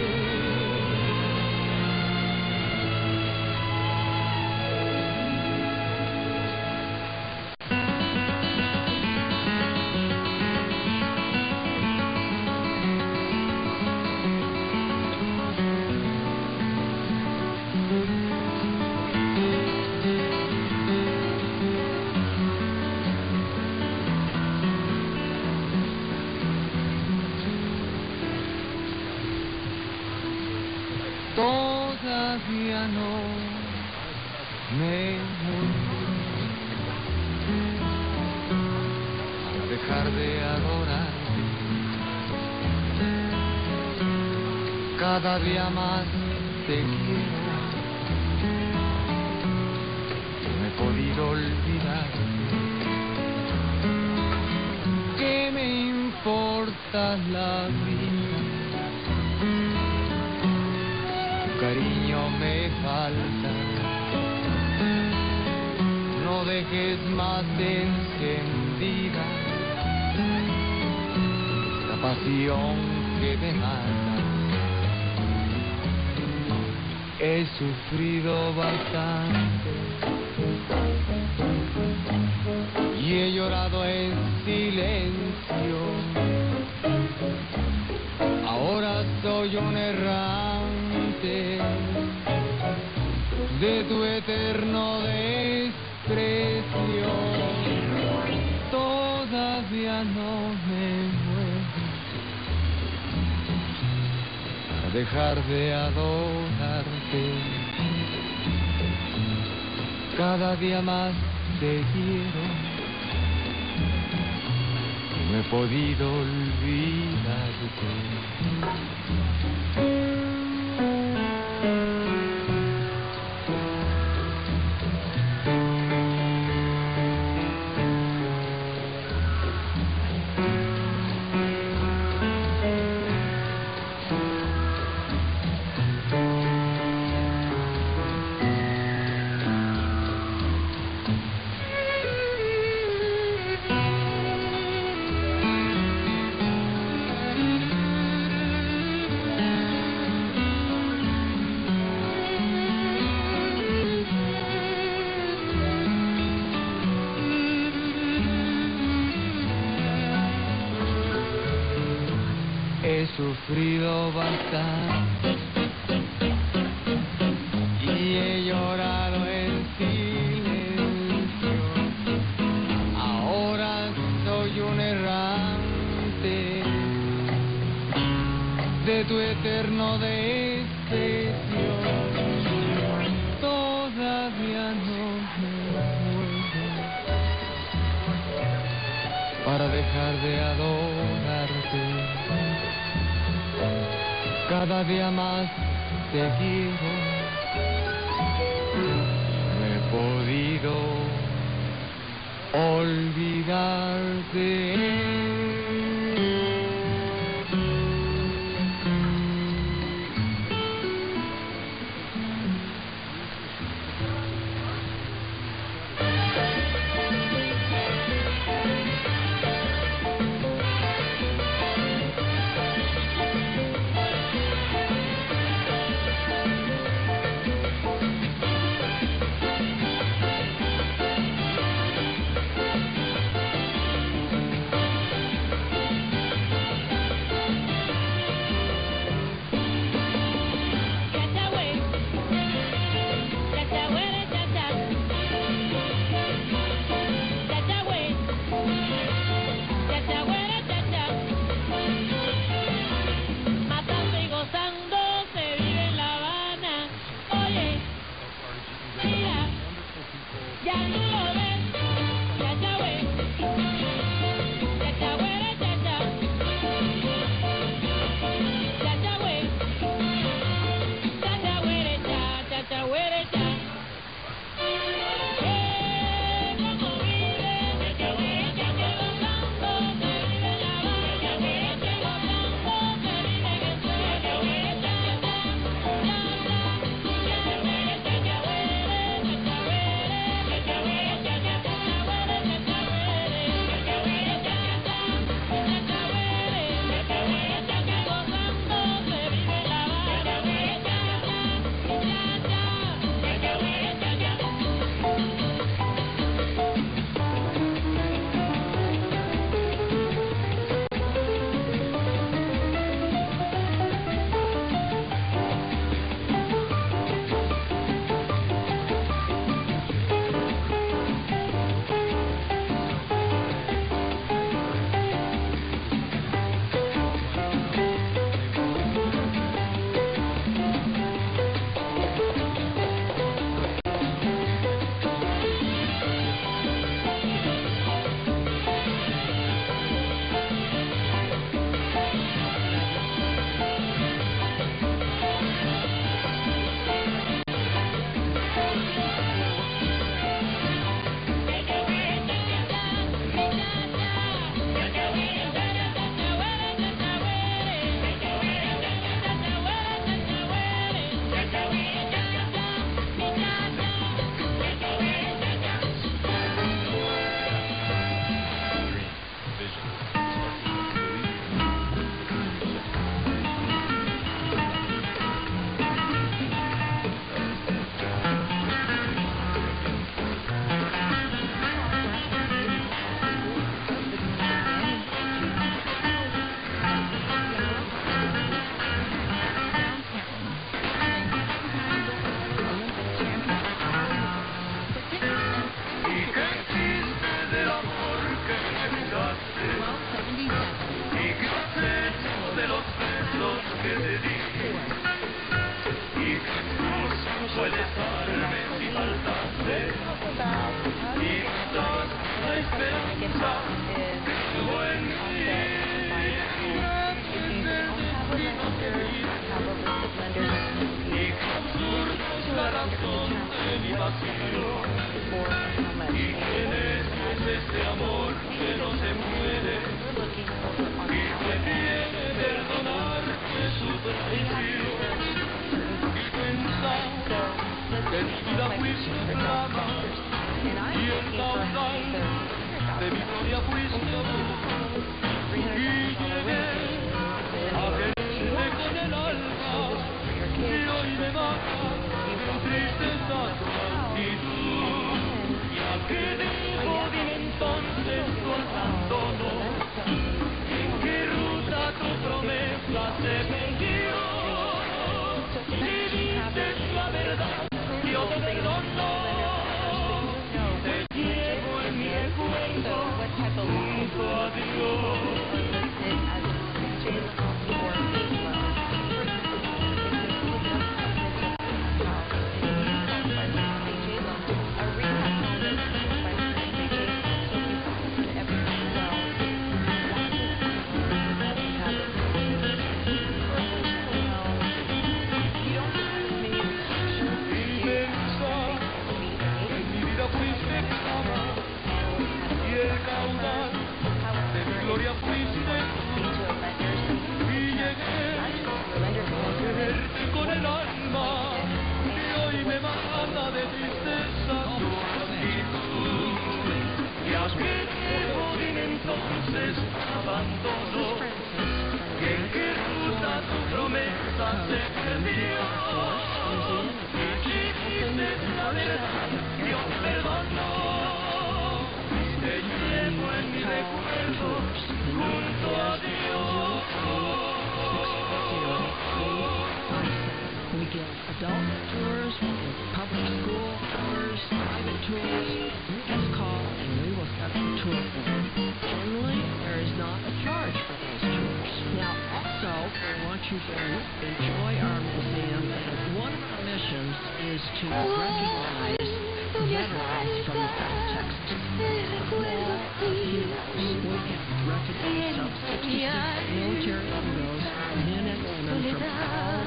Todavía no me muero a dejar de adorarte. Cada día más te quiero. No he podido olvidarte. ¿Qué me importa la vida? Cariño me falta, no dejes más encendida la pasión que me mata. He sufrido bastante y he llorado en silencio. Ahora soy un errante de tu eterno desprecio. Todavía no me muero a dejar de adorarte. Cada día más te quiero. No he podido olvidarte. He sufrido bastante y he llorado en silencio. Ahora soy un errante de tu eterno desprecio. dejar de adorarte. Cada día más te quiero. No he podido olvidarte. Este amor que no se muere y prefiere perdonar su traición. y en Jesús a tu promesa se perdió. Y dijiste la verdad, Dios perdonó. Te llevo en mi recuerdo junto a Dios. We give adult tours, we give public school tours, private tours. Just call and we will set up a tour for you. Generally, there is not a charge for those tours. Now, also, we want you to enjoy our museum. One of our missions is to recognize veterans from the South Texas. We have recognized some 66 military heroes, men and women from all